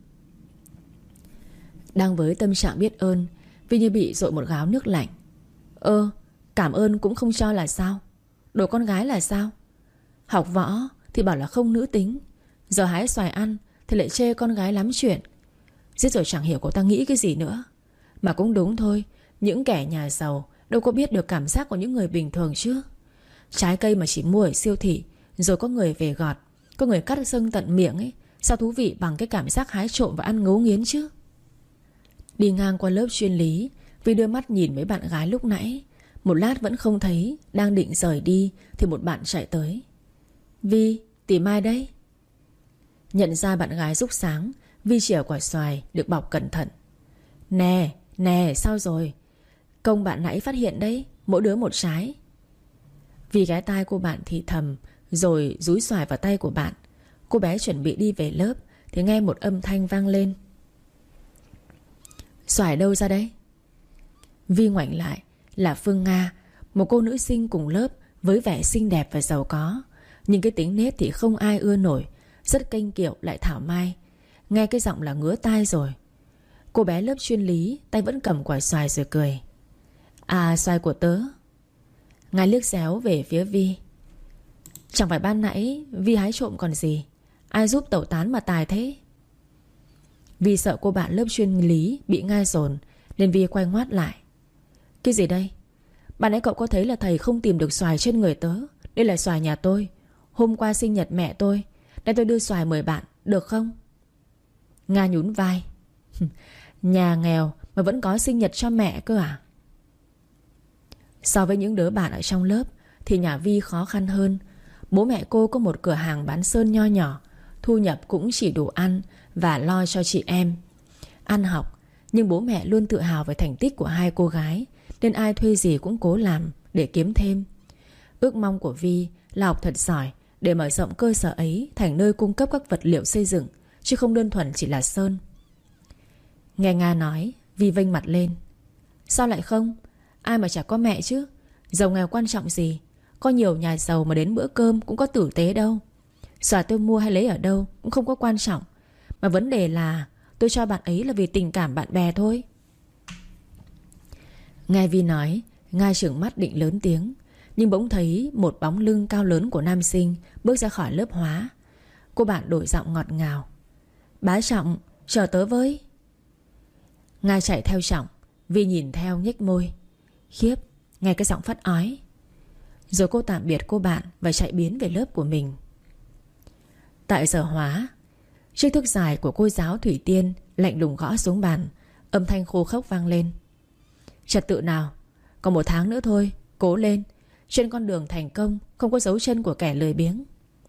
Đang với tâm trạng biết ơn, Vi như bị dội một gáo nước lạnh. Ơ, cảm ơn cũng không cho là sao? Đồ con gái là sao? Học võ thì bảo là không nữ tính, giờ hái xoài ăn thì lại chê con gái lắm chuyện. Giết rồi chẳng hiểu cô ta nghĩ cái gì nữa. Mà cũng đúng thôi, những kẻ nhà giàu đâu có biết được cảm giác của những người bình thường chứ. Trái cây mà chỉ mua ở siêu thị, rồi có người về gọt, có người cắt dâng tận miệng ấy, sao thú vị bằng cái cảm giác hái trộm và ăn ngấu nghiến chứ. Đi ngang qua lớp chuyên lý, Vi đưa mắt nhìn mấy bạn gái lúc nãy. Một lát vẫn không thấy, đang định rời đi thì một bạn chạy tới. Vi, tìm ai đấy? Nhận ra bạn gái giúp sáng, Vi chìa quả xoài được bọc cẩn thận. Nè, nè, sao rồi? Công bạn nãy phát hiện đấy, mỗi đứa một trái. Vi ghé tai cô bạn thì thầm, rồi dúi xoài vào tay của bạn. Cô bé chuẩn bị đi về lớp thì nghe một âm thanh vang lên. Xoài đâu ra đấy? Vi ngoảnh lại, là Phương Nga, một cô nữ sinh cùng lớp với vẻ xinh đẹp và giàu có, nhưng cái tính nết thì không ai ưa nổi, rất kênh kiệu lại thảo mai. Nghe cái giọng là ngứa tai rồi. Cô bé lớp chuyên lý tay vẫn cầm quả xoài rồi cười. À, xoài của tớ. Nga liếc xéo về phía Vi. Chẳng phải ban nãy Vi hái trộm còn gì, ai giúp tẩu tán mà tài thế? Vi sợ cô bạn lớp chuyên lý bị Nga dồn nên Vi quay ngoắt lại. Cái gì đây? Bạn nãy cậu có thấy là thầy không tìm được xoài trên người tớ. Đây là xoài nhà tôi. Hôm qua sinh nhật mẹ tôi, nên tôi đưa xoài mời bạn, được không? Nga nhún vai. Nhà nghèo mà vẫn có sinh nhật cho mẹ cơ à? So với những đứa bạn ở trong lớp thì nhà Vi khó khăn hơn. Bố mẹ cô có một cửa hàng bán sơn nho nhỏ, thu nhập cũng chỉ đủ ăn và lo cho chị em ăn học. Nhưng bố mẹ luôn tự hào về thành tích của hai cô gái, nên ai thuê gì cũng cố làm để kiếm thêm. Ước mong của Vi là học thật giỏi để mở rộng cơ sở ấy thành nơi cung cấp các vật liệu xây dựng, chứ không đơn thuần chỉ là sơn. Nghe Nga nói, Vi vênh mặt lên. Sao lại không? Ai mà chả có mẹ chứ. Giàu nghèo quan trọng gì? Có nhiều nhà giàu mà đến bữa cơm cũng có tử tế đâu. Xoài tôi mua hay lấy ở đâu cũng không có quan trọng, mà vấn đề là tôi cho bạn ấy là vì tình cảm bạn bè thôi. Nghe Vi nói, Nga trừng mắt định lớn tiếng, nhưng bỗng thấy một bóng lưng cao lớn của nam sinh bước ra khỏi lớp hóa. Cô bạn đổi giọng ngọt ngào. Bá Trọng, chờ tớ với. Nga chạy theo Trọng. Vi nhìn theo nhếch môi. Khiếp, nghe cái giọng phắt ói. Rồi cô tạm biệt cô bạn và chạy biến về lớp của mình. Tại giờ hóa, chiếc thước dài của cô giáo Thủy Tiên lạnh lùng gõ xuống bàn. Âm thanh khô khốc vang lên. Trật tự nào, còn một tháng nữa thôi, cố lên. Trên con đường thành công không có dấu chân của kẻ lười biếng.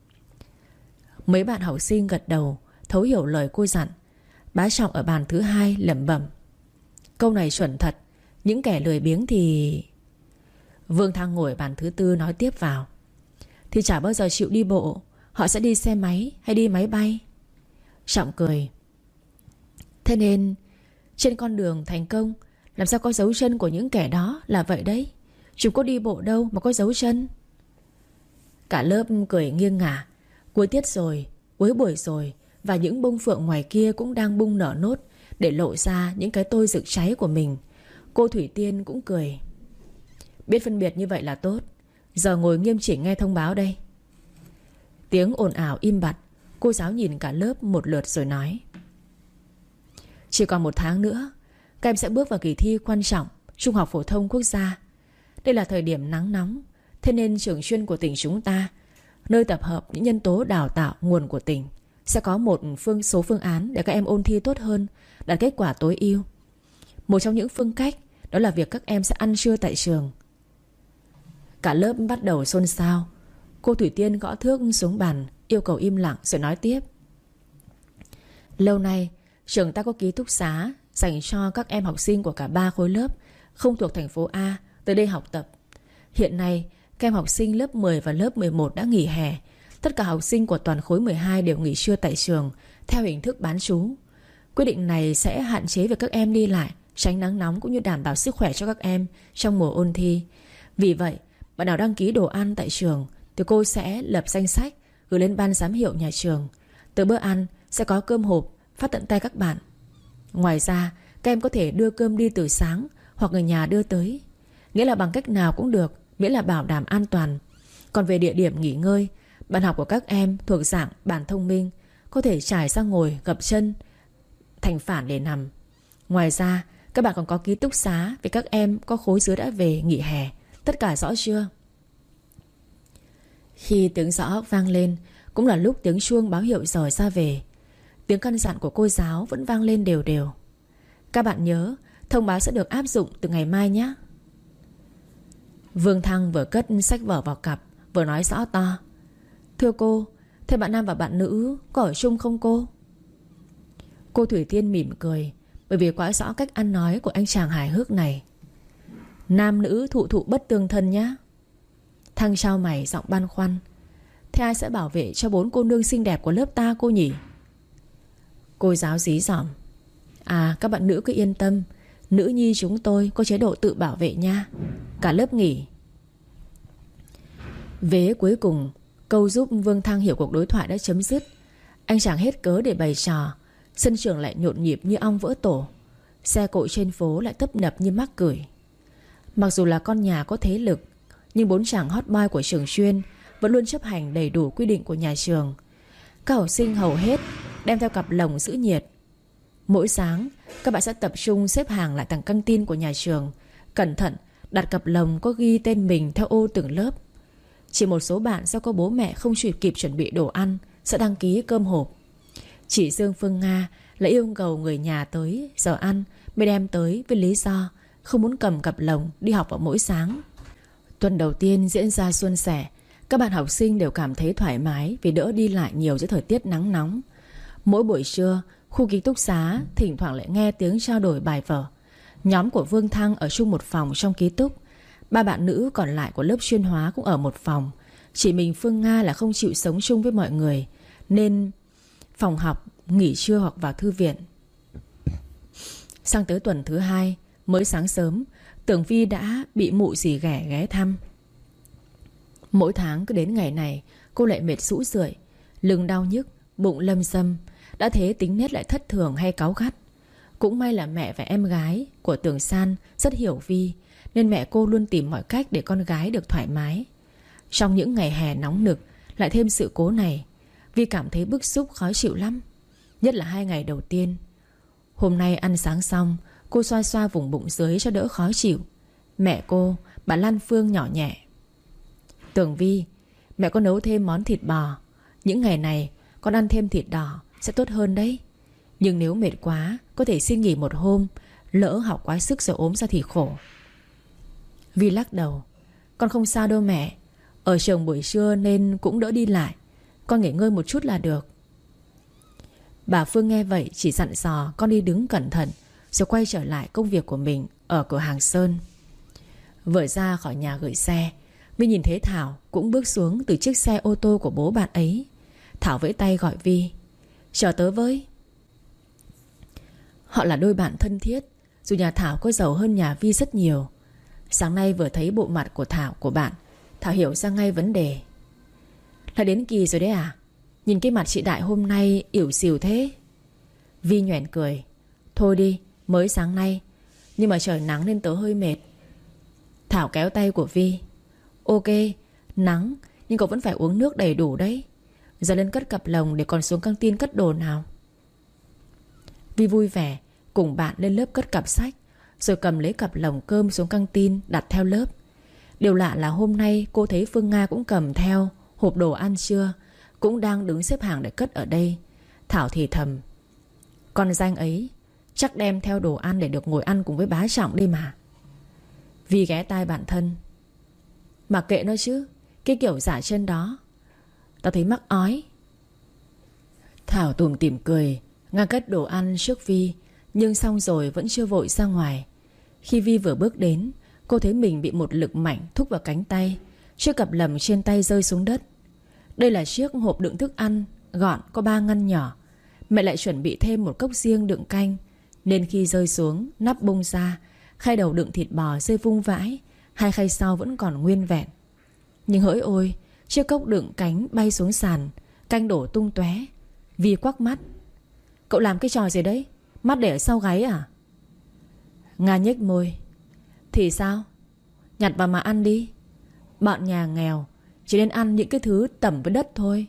Mấy bạn học sinh gật đầu, thấu hiểu lời cô dặn. Bá Trọng ở bàn thứ hai lẩm bẩm. Câu này chuẩn thật. Những kẻ lười biếng thì... Vương Thăng ngồi ở bàn thứ tư nói tiếp vào. Thì chả bao giờ chịu đi bộ. Họ sẽ đi xe máy hay đi máy bay. Trọng cười. Thế nên trên con đường thành công làm sao có dấu chân của những kẻ đó là vậy đấy. Chúng có đi bộ đâu mà có dấu chân. Cả lớp cười nghiêng ngả. Cuối tiết rồi, cuối buổi rồi, và những bông phượng ngoài kia cũng đang bung nở nốt để lộ ra những cái tôi rực cháy của mình. Cô Thủy Tiên cũng cười. Biết phân biệt như vậy là tốt. Giờ ngồi nghiêm chỉnh nghe thông báo đây. Tiếng ồn ào im bặt. Cô giáo nhìn cả lớp một lượt rồi nói. Chỉ còn một tháng nữa, các em sẽ bước vào kỳ thi quan trọng Trung học phổ thông quốc gia. Đây là thời điểm nắng nóng, thế nên trường chuyên của tỉnh chúng ta, nơi tập hợp những nhân tố đào tạo nguồn của tỉnh, sẽ có một phương số phương án để các em ôn thi tốt hơn, đạt kết quả tối ưu. Một trong những phương cách đó là việc các em sẽ ăn trưa tại trường. Cả lớp bắt đầu xôn xao. Cô Thủy Tiên gõ thước xuống bàn, yêu cầu im lặng rồi nói tiếp. Lâu nay trường ta có ký túc xá dành cho các em học sinh của cả ba khối lớp không thuộc thành phố A tới đây học tập. Hiện nay các em học sinh lớp mười và lớp mười một đã nghỉ hè. Tất cả học sinh của toàn khối mười hai đều nghỉ trưa tại trường theo hình thức bán trú. Quyết định này sẽ hạn chế việc các em đi lại, tránh nắng nóng cũng như đảm bảo sức khỏe cho các em trong mùa ôn thi. Vì vậy, bạn nào đăng ký đồ ăn tại trường thì cô sẽ lập danh sách gửi lên ban giám hiệu nhà trường. Từ bữa ăn sẽ có cơm hộp phát tận tay các bạn. Ngoài ra, các em có thể đưa cơm đi từ sáng hoặc người nhà đưa tới. Nghĩa là bằng cách nào cũng được, miễn là bảo đảm an toàn. Còn về địa điểm nghỉ ngơi, bàn học của các em thuộc dạng bàn thông minh, có thể trải sang ngồi gập chân thành phản để nằm. Ngoài ra các bạn còn có ký túc xá vì các em có khối dưới đã về nghỉ hè. Tất cả rõ chưa? Khi tiếng gõ vang lên cũng là lúc tiếng chuông báo hiệu giờ ra về. Tiếng căn dặn của cô giáo vẫn vang lên đều đều. Các bạn nhớ, thông báo sẽ được áp dụng từ ngày mai nhé. Vương Thăng vừa cất sách vở vào cặp, vừa nói rõ to: Thưa cô, thế bạn nam và bạn nữ có ở chung không cô? Cô Thủy Tiên mỉm cười, bởi vì quá rõ cách ăn nói của anh chàng hài hước này. Nam nữ thụ thụ bất tương thân nhá. Thăng trao mày giọng băn khoăn: Thế ai sẽ bảo vệ cho bốn cô nương xinh đẹp của lớp ta cô nhỉ? Cô giáo dí dỏm: À, các bạn nữ cứ yên tâm, nữ nhi chúng tôi có chế độ tự bảo vệ nha. Cả lớp nghỉ. Vế cuối cùng, câu giúp Vương Thăng hiểu cuộc đối thoại đã chấm dứt. Anh chàng hết cớ để bày trò. Sân trường lại nhộn nhịp như ong vỡ tổ. Xe cộ trên phố lại tấp nập như mắc cười. Mặc dù là con nhà có thế lực, nhưng bốn chàng hot boy của trường chuyên vẫn luôn chấp hành đầy đủ quy định của nhà trường. Các học sinh hầu hết đem theo cặp lồng giữ nhiệt. Mỗi sáng các bạn sẽ tập trung xếp hàng lại tầng căng tin của nhà trường, cẩn thận đặt cặp lồng có ghi tên mình theo ô từng lớp. Chỉ một số bạn do có bố mẹ không kịp kịp chuẩn bị đồ ăn sẽ đăng ký cơm hộp. Chỉ Dương Phương Nga lại yêu cầu người nhà tới giờ ăn mới đem tới, với lý do không muốn cầm cặp lồng đi học vào mỗi sáng. Tuần đầu tiên diễn ra suôn sẻ. Các bạn học sinh đều cảm thấy thoải mái vì đỡ đi lại nhiều giữa thời tiết nắng nóng. Mỗi buổi trưa, khu ký túc xá thỉnh thoảng lại nghe tiếng trao đổi bài vở. Nhóm của Vương Thăng ở chung một phòng trong ký túc. Ba bạn nữ còn lại của lớp chuyên hóa cũng ở một phòng. Chỉ mình Phương Nga là không chịu sống chung với mọi người, nên phòng học nghỉ trưa hoặc vào thư viện. Sang tới tuần thứ hai, mới sáng sớm, Tưởng Vi đã bị mụ dì ghẻ ghé thăm. Mỗi tháng cứ đến ngày này, cô lại mệt sũ sượi, lưng đau nhức, bụng lâm xâm. Đã thế tính nết lại thất thường hay cáu gắt. Cũng may là mẹ và em gái của Tưởng San rất hiểu Vi, nên mẹ cô luôn tìm mọi cách để con gái được thoải mái. Trong những ngày hè nóng nực lại thêm sự cố này, Vi cảm thấy bức xúc khó chịu lắm. Nhất là hai ngày đầu tiên. Hôm nay ăn sáng xong, cô xoa xoa vùng bụng dưới cho đỡ khó chịu. Mẹ cô, bà Lan Phương nhỏ nhẹ: Tưởng Vi, mẹ có nấu thêm món thịt bò. Những ngày này con ăn thêm thịt đỏ sẽ tốt hơn đấy. Nhưng nếu mệt quá, có thể xin nghỉ một hôm. Lỡ học quá sức rồi ốm ra thì khổ. Vi lắc đầu: Con không sao đâu mẹ. Ở trường buổi trưa nên cũng đỡ đi lại. Con nghỉ ngơi một chút là được. Bà Phương nghe vậy chỉ dặn dò con đi đứng cẩn thận, rồi quay trở lại công việc của mình ở cửa hàng sơn. Vừa ra khỏi nhà gửi xe, Vi nhìn thấy Thảo cũng bước xuống từ chiếc xe ô tô của bố bạn ấy. Thảo vẫy tay gọi Vi: Chờ tớ với. Họ là đôi bạn thân thiết, dù nhà Thảo có giàu hơn nhà Vi rất nhiều. Sáng nay vừa thấy bộ mặt của Thảo của bạn, Thảo hiểu ra ngay vấn đề. Là đến kỳ rồi đấy à? Nhìn cái mặt chị Đại hôm nay ỉu xìu thế. Vi nhoẻn cười: Thôi đi, mới sáng nay, nhưng mà trời nắng nên tớ hơi mệt. Thảo kéo tay của Vi: Ok, nắng, nhưng cậu vẫn phải uống nước đầy đủ đấy. Giờ lên cất cặp lồng để còn xuống căng tin cất đồ nào. Vi vui vẻ cùng bạn lên lớp cất cặp sách, rồi cầm lấy cặp lồng cơm xuống căng tin đặt theo lớp. Điều lạ là hôm nay cô thấy Phương Nga cũng cầm theo hộp đồ ăn trưa, cũng đang đứng xếp hàng để cất ở đây. Thảo thì thầm: Con danh ấy chắc đem theo đồ ăn để được ngồi ăn cùng với bá Trọng đi mà. Vi ghé tai bạn thân: Mà kệ nó chứ, cái kiểu giả chân đó tao thấy mắc ói. Thảo tủm tỉm cười, ngang cất đồ ăn trước Vi, nhưng xong rồi vẫn chưa vội ra ngoài. Khi Vi vừa bước đến, cô thấy mình bị một lực mạnh thúc vào cánh tay. Chiếc cặp lồng trên tay rơi xuống đất. Đây là chiếc hộp đựng thức ăn gọn có ba ngăn nhỏ. Mẹ lại chuẩn bị thêm một cốc riêng đựng canh, nên khi rơi xuống, nắp bung ra, khay đầu đựng thịt bò rơi vung vãi. Hai khay sau vẫn còn nguyên vẹn. Nhưng hỡi ôi, chiếc cốc đựng cánh bay xuống sàn, canh đổ tung tóe. Vi quắc mắt: Cậu làm cái trò gì đấy? Mắt để ở sau gáy à? Nga nhếch môi: Thì sao? Nhặt vào mà ăn đi. Bọn nhà nghèo chỉ nên ăn những cái thứ tẩm với đất thôi.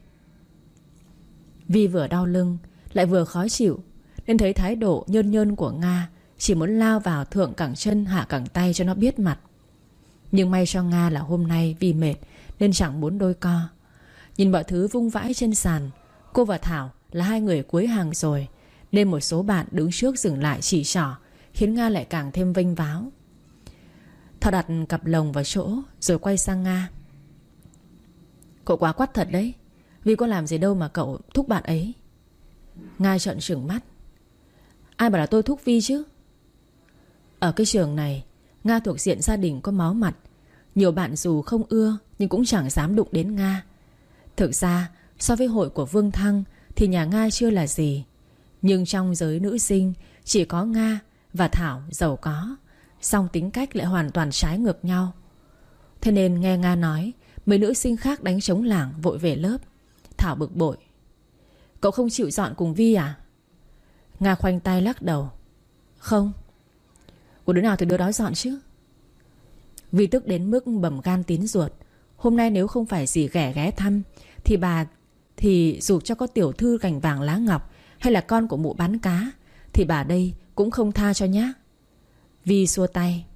Vi vừa đau lưng lại vừa khó chịu, nên thấy thái độ nhơn nhơn của Nga, chỉ muốn lao vào thượng cẳng chân hạ cẳng tay cho nó biết mặt. Nhưng may cho Nga là hôm nay Vi mệt nên chẳng muốn đôi co. Nhìn mọi thứ vung vãi trên sàn, cô và Thảo là hai người cuối hàng rồi, nên một số bạn đứng trước dừng lại chỉ trỏ, khiến Nga lại càng thêm vênh váo. Thảo đặt cặp lồng vào chỗ rồi quay sang Nga. Cậu quá quắt thật đấy, Vi có làm gì đâu mà cậu thúc bạn ấy. Nga trợn trừng mắt. Ai bảo là tôi thúc Vi chứ? Ở cái trường này, Nga thuộc diện gia đình có máu mặt. Nhiều bạn dù không ưa nhưng cũng chẳng dám đụng đến Nga. Thực ra so với hội của Vương Thăng thì nhà Nga chưa là gì. Nhưng trong giới nữ sinh chỉ có Nga và Thảo giàu có, song tính cách lại hoàn toàn trái ngược nhau. Thế nên nghe Nga nói mấy nữ sinh khác đánh trống lảng vội về lớp, Thảo bực bội. Cậu không chịu dọn cùng Vi à? Nga khoanh tay lắc đầu. Không. Của đứa nào thì đứa đó dọn chứ. Vi tức đến mức bầm gan tín ruột. Hôm nay nếu không phải dì ghẻ ghé thăm thì bà thì dù cho có tiểu thư cành vàng lá ngọc hay là con của mụ bán cá thì bà đây cũng không tha cho nhá. Vi xua tay.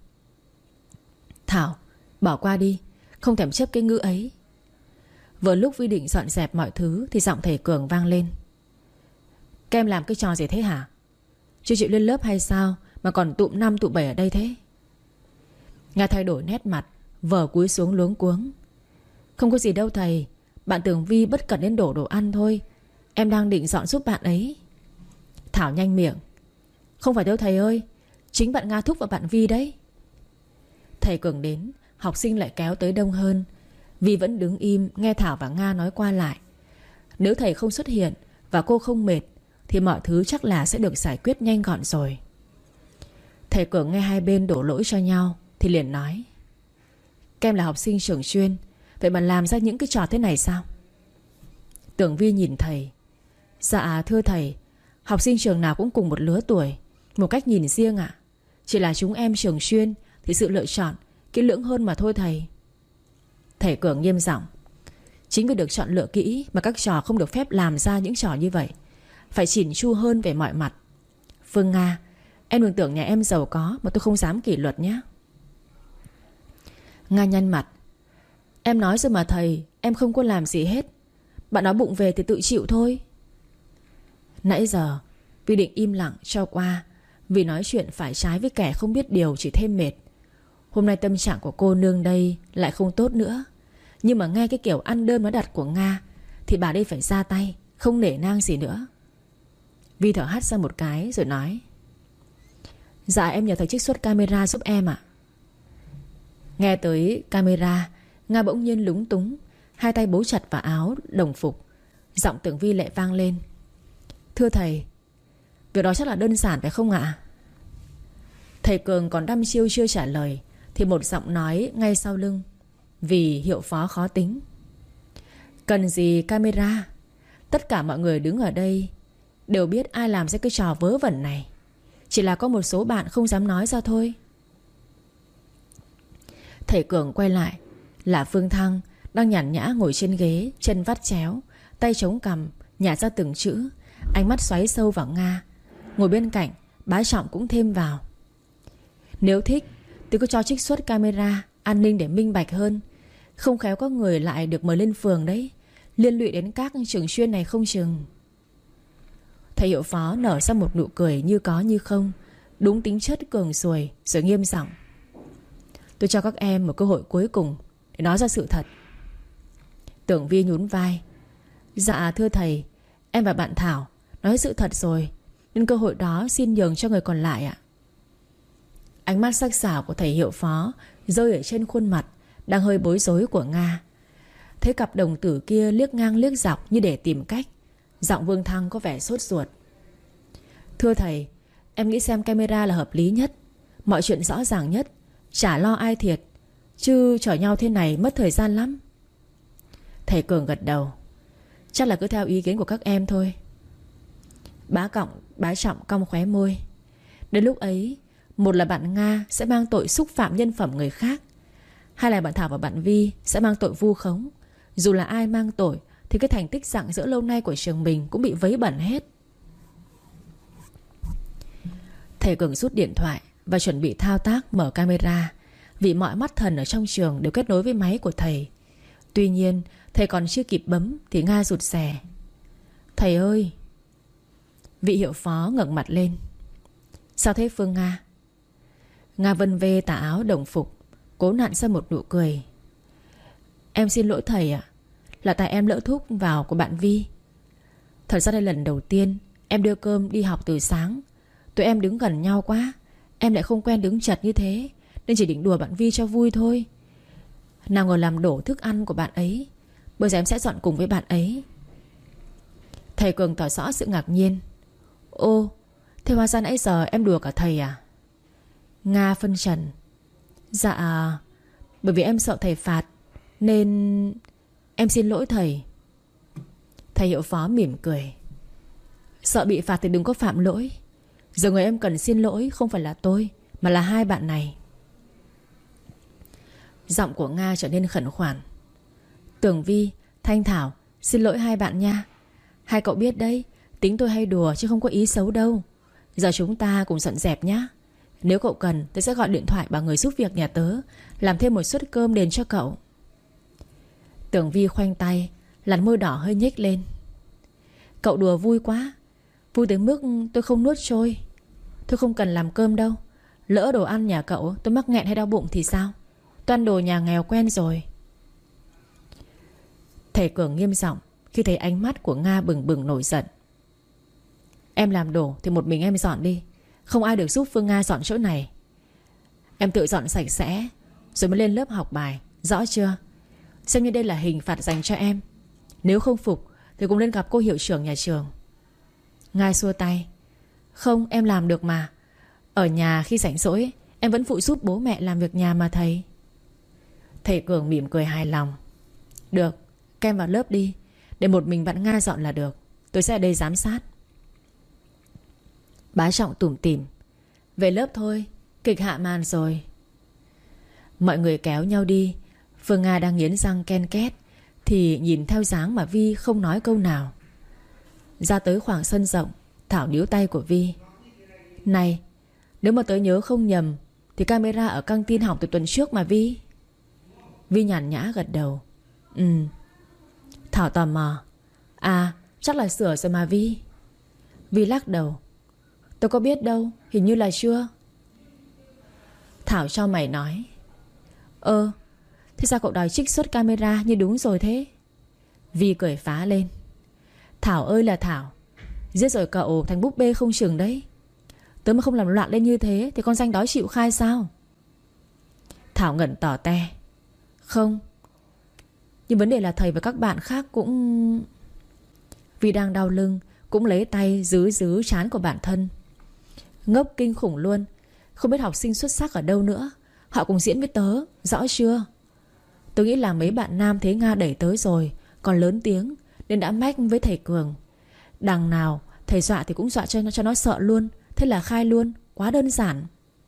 Thảo, bỏ qua đi, không thèm chấp cái ngữ ấy. Vừa lúc Vi định dọn dẹp mọi thứ thì giọng thầy Cường vang lên. Các em làm cái trò gì thế hả? Chưa chịu lên lớp hay sao mà còn tụm năm tụm bảy ở đây thế? Nga thay đổi nét mặt, vờ cúi xuống luống cuống. Không có gì đâu thầy, bạn tưởng Vi bất cẩn đến đổ đồ ăn thôi. Em đang định dọn giúp bạn ấy. Thảo nhanh miệng. Không phải đâu thầy ơi, chính bạn Nga thúc vào bạn Vi đấy. Thầy Cường đến, học sinh lại kéo tới đông hơn. Vi vẫn đứng im nghe Thảo và Nga nói qua lại. Nếu thầy không xuất hiện và cô không mệt thì mọi thứ chắc là sẽ được giải quyết nhanh gọn rồi. Thầy Cường nghe hai bên đổ lỗi cho nhau thì liền nói. Các em là học sinh trường chuyên, vậy mà làm ra những cái trò thế này sao? Tưởng Vi nhìn thầy. Dạ thưa thầy, học sinh trường nào cũng cùng một lứa tuổi, một cách nhìn riêng ạ. Chỉ là chúng em trường chuyên thì sự lựa chọn kỹ lưỡng hơn mà thôi thầy. Thầy Cường nghiêm giọng. Chính vì được chọn lựa kỹ mà các trò không được phép làm ra những trò như vậy. Phải chỉn chu hơn về mọi mặt. Phương Nga, em đừng tưởng nhà em giàu có mà tôi không dám kỷ luật nhé. Nga nhăn mặt. Em nói rồi mà thầy, em không có làm gì hết. Bạn nói bụng về thì tự chịu thôi. Nãy giờ Vi định im lặng cho qua, vì nói chuyện phải trái với kẻ không biết điều chỉ thêm mệt. Hôm nay tâm trạng của cô nương đây lại không tốt nữa. Nhưng mà nghe cái kiểu ăn đơm nói đặt của Nga thì bà đây phải ra tay, không nể nang gì nữa. Vi thở hắt ra một cái rồi nói. Dạ em nhờ thầy trích xuất camera giúp em ạ. Nghe tới camera, Nga bỗng nhiên lúng túng, hai tay bấu chặt vào áo đồng phục. Giọng Tưởng Vi lại vang lên. Thưa thầy, việc đó chắc là đơn giản phải không ạ? Thầy Cường còn đăm chiêu chưa trả lời thì một giọng nói ngay sau lưng, vì hiệu phó khó tính. Cần gì camera? Tất cả mọi người đứng ở đây đều biết ai làm ra cái trò vớ vẩn này. Chỉ là có một số bạn không dám nói ra thôi. Thầy Cường quay lại là Phương Thăng đang nhàn nhã ngồi trên ghế, chân vắt chéo, tay chống cằm, nhả ra từng chữ, ánh mắt xoáy sâu vào Nga. Ngồi bên cạnh, Bá Trọng cũng thêm vào. Nếu thích thì cứ cho trích xuất camera an ninh để minh bạch hơn. Không khéo có người lại được mời lên phường đấy, liên lụy đến các trường chuyên này không chừng. Thầy hiệu phó nở ra một nụ cười như có như không, đúng tính chất cường xuồi, rồi nghiêm giọng. Tôi cho các em một cơ hội cuối cùng để nói ra sự thật. Tưởng Vi nhún vai. Dạ thưa thầy, em và bạn Thảo nói sự thật rồi, nên cơ hội đó xin nhường cho người còn lại ạ. Ánh mắt sắc sảo của thầy hiệu phó rơi ở trên khuôn mặt đang hơi bối rối của Nga. Thấy cặp đồng tử kia liếc ngang liếc dọc như để tìm cách. Giọng Vương Thăng có vẻ sốt ruột. Thưa thầy, em nghĩ xem camera là hợp lý nhất, mọi chuyện rõ ràng nhất, chả lo ai thiệt. Chứ chở nhau thế này mất thời gian lắm. Thầy Cường gật đầu. Chắc là cứ theo ý kiến của các em thôi. Bá Cộng, Bá Trọng cong khóe môi. Đến lúc ấy, một là bạn Nga sẽ mang tội xúc phạm nhân phẩm người khác, hai là bạn Thảo và bạn Vi sẽ mang tội vu khống. Dù là ai mang tội thì cái thành tích rạng rỡ lâu nay của trường mình cũng bị vấy bẩn hết. Thầy Cường rút điện thoại và chuẩn bị thao tác mở camera, vì mọi mắt thần ở trong trường đều kết nối với máy của thầy. Tuy nhiên thầy còn chưa kịp bấm thì Nga rụt rè: "Thầy ơi!" Vị hiệu phó ngẩng mặt lên: "Sao thế Phương Nga?" Nga vân vê tà áo đồng phục, cố nặn ra một nụ cười: "Em xin lỗi thầy ạ. Là tại em lỡ thúc vào của bạn Vi. Thật ra đây lần đầu tiên em đưa cơm đi học từ sáng. Tụi em đứng gần nhau quá, em lại không quen đứng chật như thế, nên chỉ định đùa bạn Vi cho vui thôi. Nào ngờ làm đổ thức ăn của bạn ấy. Bây giờ em sẽ dọn cùng với bạn ấy." Thầy Cường tỏ rõ sự ngạc nhiên: "Ô, thế hóa ra nãy giờ em đùa cả thầy à?" Nga phân trần: "Dạ, bởi vì em sợ thầy phạt nên em xin lỗi thầy." Thầy hiệu phó mỉm cười: "Sợ bị phạt thì đừng có phạm lỗi. Giờ người em cần xin lỗi không phải là tôi, mà là hai bạn này." Giọng của Nga trở nên khẩn khoản: "Tường Vi, Thanh Thảo, xin lỗi hai bạn nha. Hai cậu biết đấy, tính tôi hay đùa chứ không có ý xấu đâu. Giờ chúng ta cùng dọn dẹp nhá. Nếu cậu cần, tôi sẽ gọi điện thoại bảo người giúp việc nhà tớ làm thêm một suất cơm đền cho cậu." Tường Vi khoanh tay, làn môi đỏ hơi nhếch lên: "Cậu đùa vui quá, vui tới mức tôi không nuốt trôi. Tôi không cần làm cơm đâu. Lỡ đồ ăn nhà cậu tôi mắc nghẹn hay đau bụng thì sao? Tôi ăn đồ nhà nghèo quen rồi." Thầy Cường nghiêm giọng khi thấy ánh mắt của Nga bừng bừng nổi giận: "Em làm đồ thì một mình em dọn đi. Không ai được giúp Phương Nga dọn chỗ này. Em tự dọn sạch sẽ rồi mới lên lớp học bài, rõ chưa? Xem như đây là hình phạt dành cho em. Nếu không phục thì cùng lên gặp cô hiệu trưởng nhà trường." Nga xua tay: "Không, em làm được mà. Ở nhà khi rảnh rỗi em vẫn phụ giúp bố mẹ làm việc nhà mà thầy." Thầy Cường mỉm cười hài lòng: "Được, các em vào lớp đi. Để một mình bạn Nga dọn là được. Tôi sẽ ở đây giám sát." Bá Trọng tủm tỉm: "Về lớp thôi, kịch hạ màn rồi." Mọi người kéo nhau đi. Phương Nga đang nghiến răng ken két thì nhìn theo dáng mà Vi không nói câu nào. Ra tới khoảng sân rộng, Thảo níu tay của Vi: "Này, nếu mà tớ nhớ không nhầm thì camera ở căng tin hỏng từ tuần trước mà Vi." Vi nhàn nhã gật đầu: "Ừ." Thảo tò mò: "À, chắc là sửa rồi mà Vi." Vi lắc đầu: "Tôi có biết đâu, hình như là chưa." Thảo chau mày nói: "Ơ, thế sao cậu đòi trích xuất camera như đúng rồi thế?" Vi cười phá lên: "Thảo ơi là Thảo, giết rồi cậu thành búp bê không chừng đấy. Tớ mà không làm loạn lên như thế thì con danh đó chịu khai sao?" Thảo ngẩn tỏ te: "Không, nhưng vấn đề là thầy và các bạn khác cũng..." Vi đang đau lưng cũng lấy tay giữ giữ trán của bản thân: "Ngốc kinh khủng luôn. Không biết học sinh xuất sắc ở đâu nữa. Họ cùng diễn với tớ, rõ chưa? Tớ nghĩ là mấy bạn nam thấy Nga đẩy tới rồi, còn lớn tiếng nên đã mách với thầy Cường. Đằng nào thầy dọa thì cũng dọa cho nó, cho nó sợ luôn. Thế là khai luôn, quá đơn giản."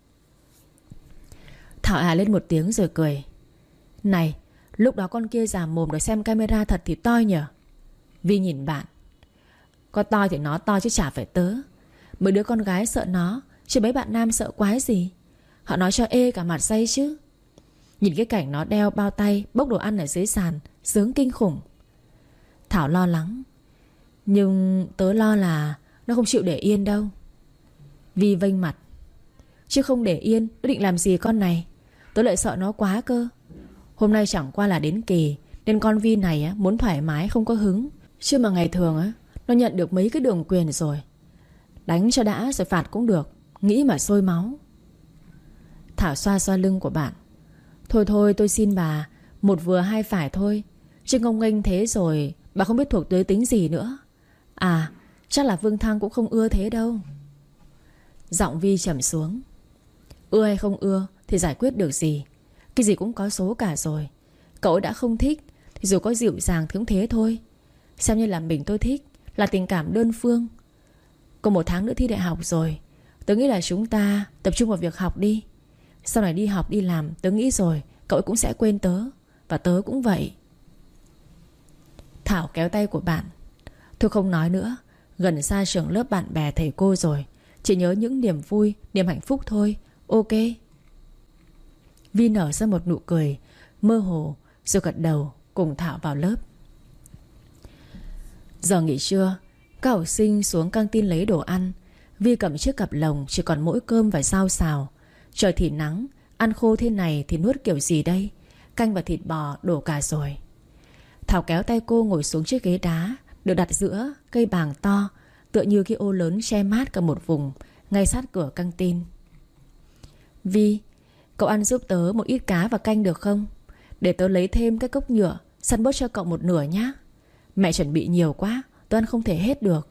Thảo à lên một tiếng rồi cười: "Này, lúc đó con kia giả mồm để xem camera thật thì toi nhở?" Vi nhìn bạn: "Có toi thì nó toi chứ chả phải tớ. Mấy đứa con gái sợ nó, chứ mấy bạn nam sợ quái gì. Họ nói cho ê cả mặt dây chứ. Nhìn cái cảnh nó đeo bao tay bốc đồ ăn ở dưới sàn, sướng kinh khủng." Thảo lo lắng: "Nhưng tớ lo là nó không chịu để yên đâu." Vi vênh mặt: "Chứ không để yên, nó định làm gì con này? Tớ lại sợ nó quá cơ. Hôm nay chẳng qua là đến kỳ nên con Vi này á, muốn thoải mái không có hứng. Chứ mà ngày thường á, nó nhận được mấy cái đường quyền rồi. Đánh cho đã rồi phạt cũng được, nghĩ mà sôi máu." Thảo xoa xoa lưng của bạn: "Thôi thôi tôi xin bà, một vừa hai phải thôi. Chứ ngông nghênh thế rồi bà không biết thuộc giới tính gì nữa. À, chắc là Vương Thăng cũng không ưa thế đâu." Giọng Vi trầm xuống: "Ưa hay không ưa thì giải quyết được gì. Cái gì cũng có số cả rồi. Cậu ấy đã không thích thì dù có dịu dàng thì cũng thế thôi. Xem như là mình tôi thích, là tình cảm đơn phương. Còn một tháng nữa thi đại học rồi, tớ nghĩ là chúng ta tập trung vào việc học đi. Sau này đi học đi làm, tớ nghĩ rồi cậu ấy cũng sẽ quên tớ. Và tớ cũng vậy." Thảo kéo tay của bạn. Thôi không nói nữa. Gần xa trường lớp bạn bè thầy cô rồi. Chỉ nhớ những niềm vui, niềm hạnh phúc thôi. Ok. Vi nở ra một nụ cười mơ hồ rồi gật đầu cùng Thảo vào lớp. Giờ nghỉ trưa, các học sinh xuống căng tin lấy đồ ăn. Vi cầm chiếc cặp lồng chỉ còn mỗi cơm và rau xào. Trời thì nắng, ăn khô thế này thì nuốt kiểu gì đây? Canh và thịt bò đổ cả rồi. Thảo kéo tay cô ngồi xuống chiếc ghế đá được đặt giữa cây bàng to, tựa như cái ô lớn che mát cả một vùng, ngay sát cửa căng tin. Vi, cậu ăn giúp tớ một ít cá và canh được không? Để tớ lấy thêm cái cốc nhựa, săn bớt cho cậu một nửa nhá. Mẹ chuẩn bị nhiều quá, tớ ăn không thể hết được.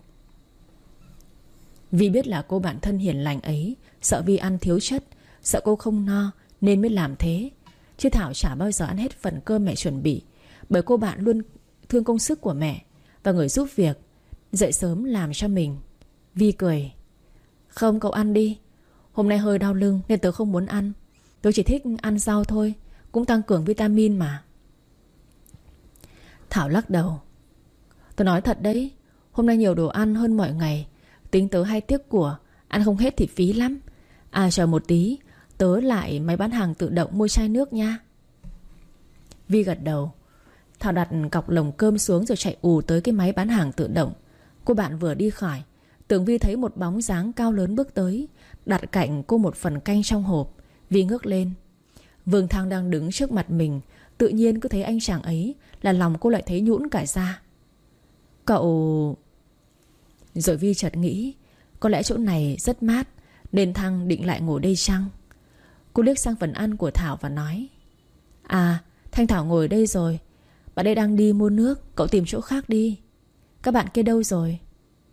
Vi biết là cô bạn thân hiền lành ấy sợ Vi ăn thiếu chất, sợ cô không no nên mới làm thế. Chứ Thảo chả bao giờ ăn hết phần cơm mẹ chuẩn bị, bởi cô bạn luôn thương công sức của mẹ và người giúp việc dậy sớm làm cho mình. Vi cười. Không, cậu ăn đi. Hôm nay hơi đau lưng nên tớ không muốn ăn. Tớ chỉ thích ăn rau thôi, cũng tăng cường vitamin mà. Thảo lắc đầu. Tớ nói thật đấy, hôm nay nhiều đồ ăn hơn mọi ngày. Tính tớ hay tiếc của, ăn không hết thì phí lắm. À chờ một tí, tớ lại máy bán hàng tự động mua chai nước nha. Vi gật đầu. Thảo đặt cọc lồng cơm xuống rồi chạy ù tới cái máy bán hàng tự động. Cô bạn vừa đi khỏi, tưởng Vi thấy một bóng dáng cao lớn bước tới, đặt cạnh cô một phần canh trong hộp. Vi ngước lên. Vương Thăng đang đứng trước mặt mình. Tự nhiên cứ thấy anh chàng ấy là lòng cô lại thấy nhũn cả ra. Cậu... Rồi Vi chợt nghĩ có lẽ chỗ này rất mát nên Thăng định lại ngồi đây chăng. Cô liếc sang phần ăn của Thảo và nói. À, Thanh Thảo ngồi đây rồi. Bạn đây đang đi mua nước, cậu tìm chỗ khác đi. Các bạn kia đâu rồi?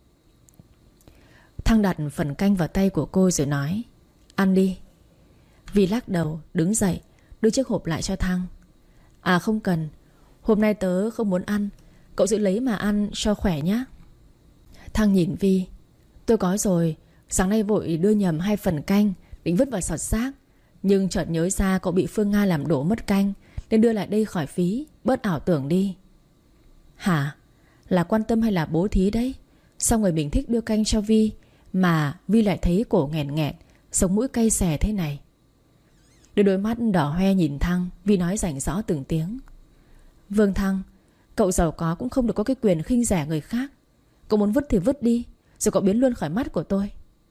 Thăng đặt phần canh vào tay của cô rồi nói. Ăn đi. Vi lắc đầu đứng dậy, đưa chiếc hộp lại cho Thăng. À không cần, hôm nay tớ không muốn ăn. Cậu giữ lấy mà ăn cho khỏe nhé. Thăng nhìn Vi. Tôi có rồi, sáng nay vội đưa nhầm hai phần canh, định vứt vào sọt rác. Nhưng chợt nhớ ra cậu bị Phương Nga làm đổ mất canh, nên đưa lại đây khỏi phí, bớt ảo tưởng đi. Hả? Là quan tâm hay là bố thí đấy? Sao người mình thích đưa canh cho Vi mà Vi lại thấy cổ nghẹn nghẹn, sống mũi cay xè thế này? Đôi đôi mắt đỏ hoe nhìn Thăng, Vi nói rành rõ từng tiếng. Vương Thăng, cậu giàu có cũng không được có cái quyền khinh rẻ người khác. Cậu muốn vứt thì vứt đi, rồi cậu biến luôn khỏi mắt của tôi.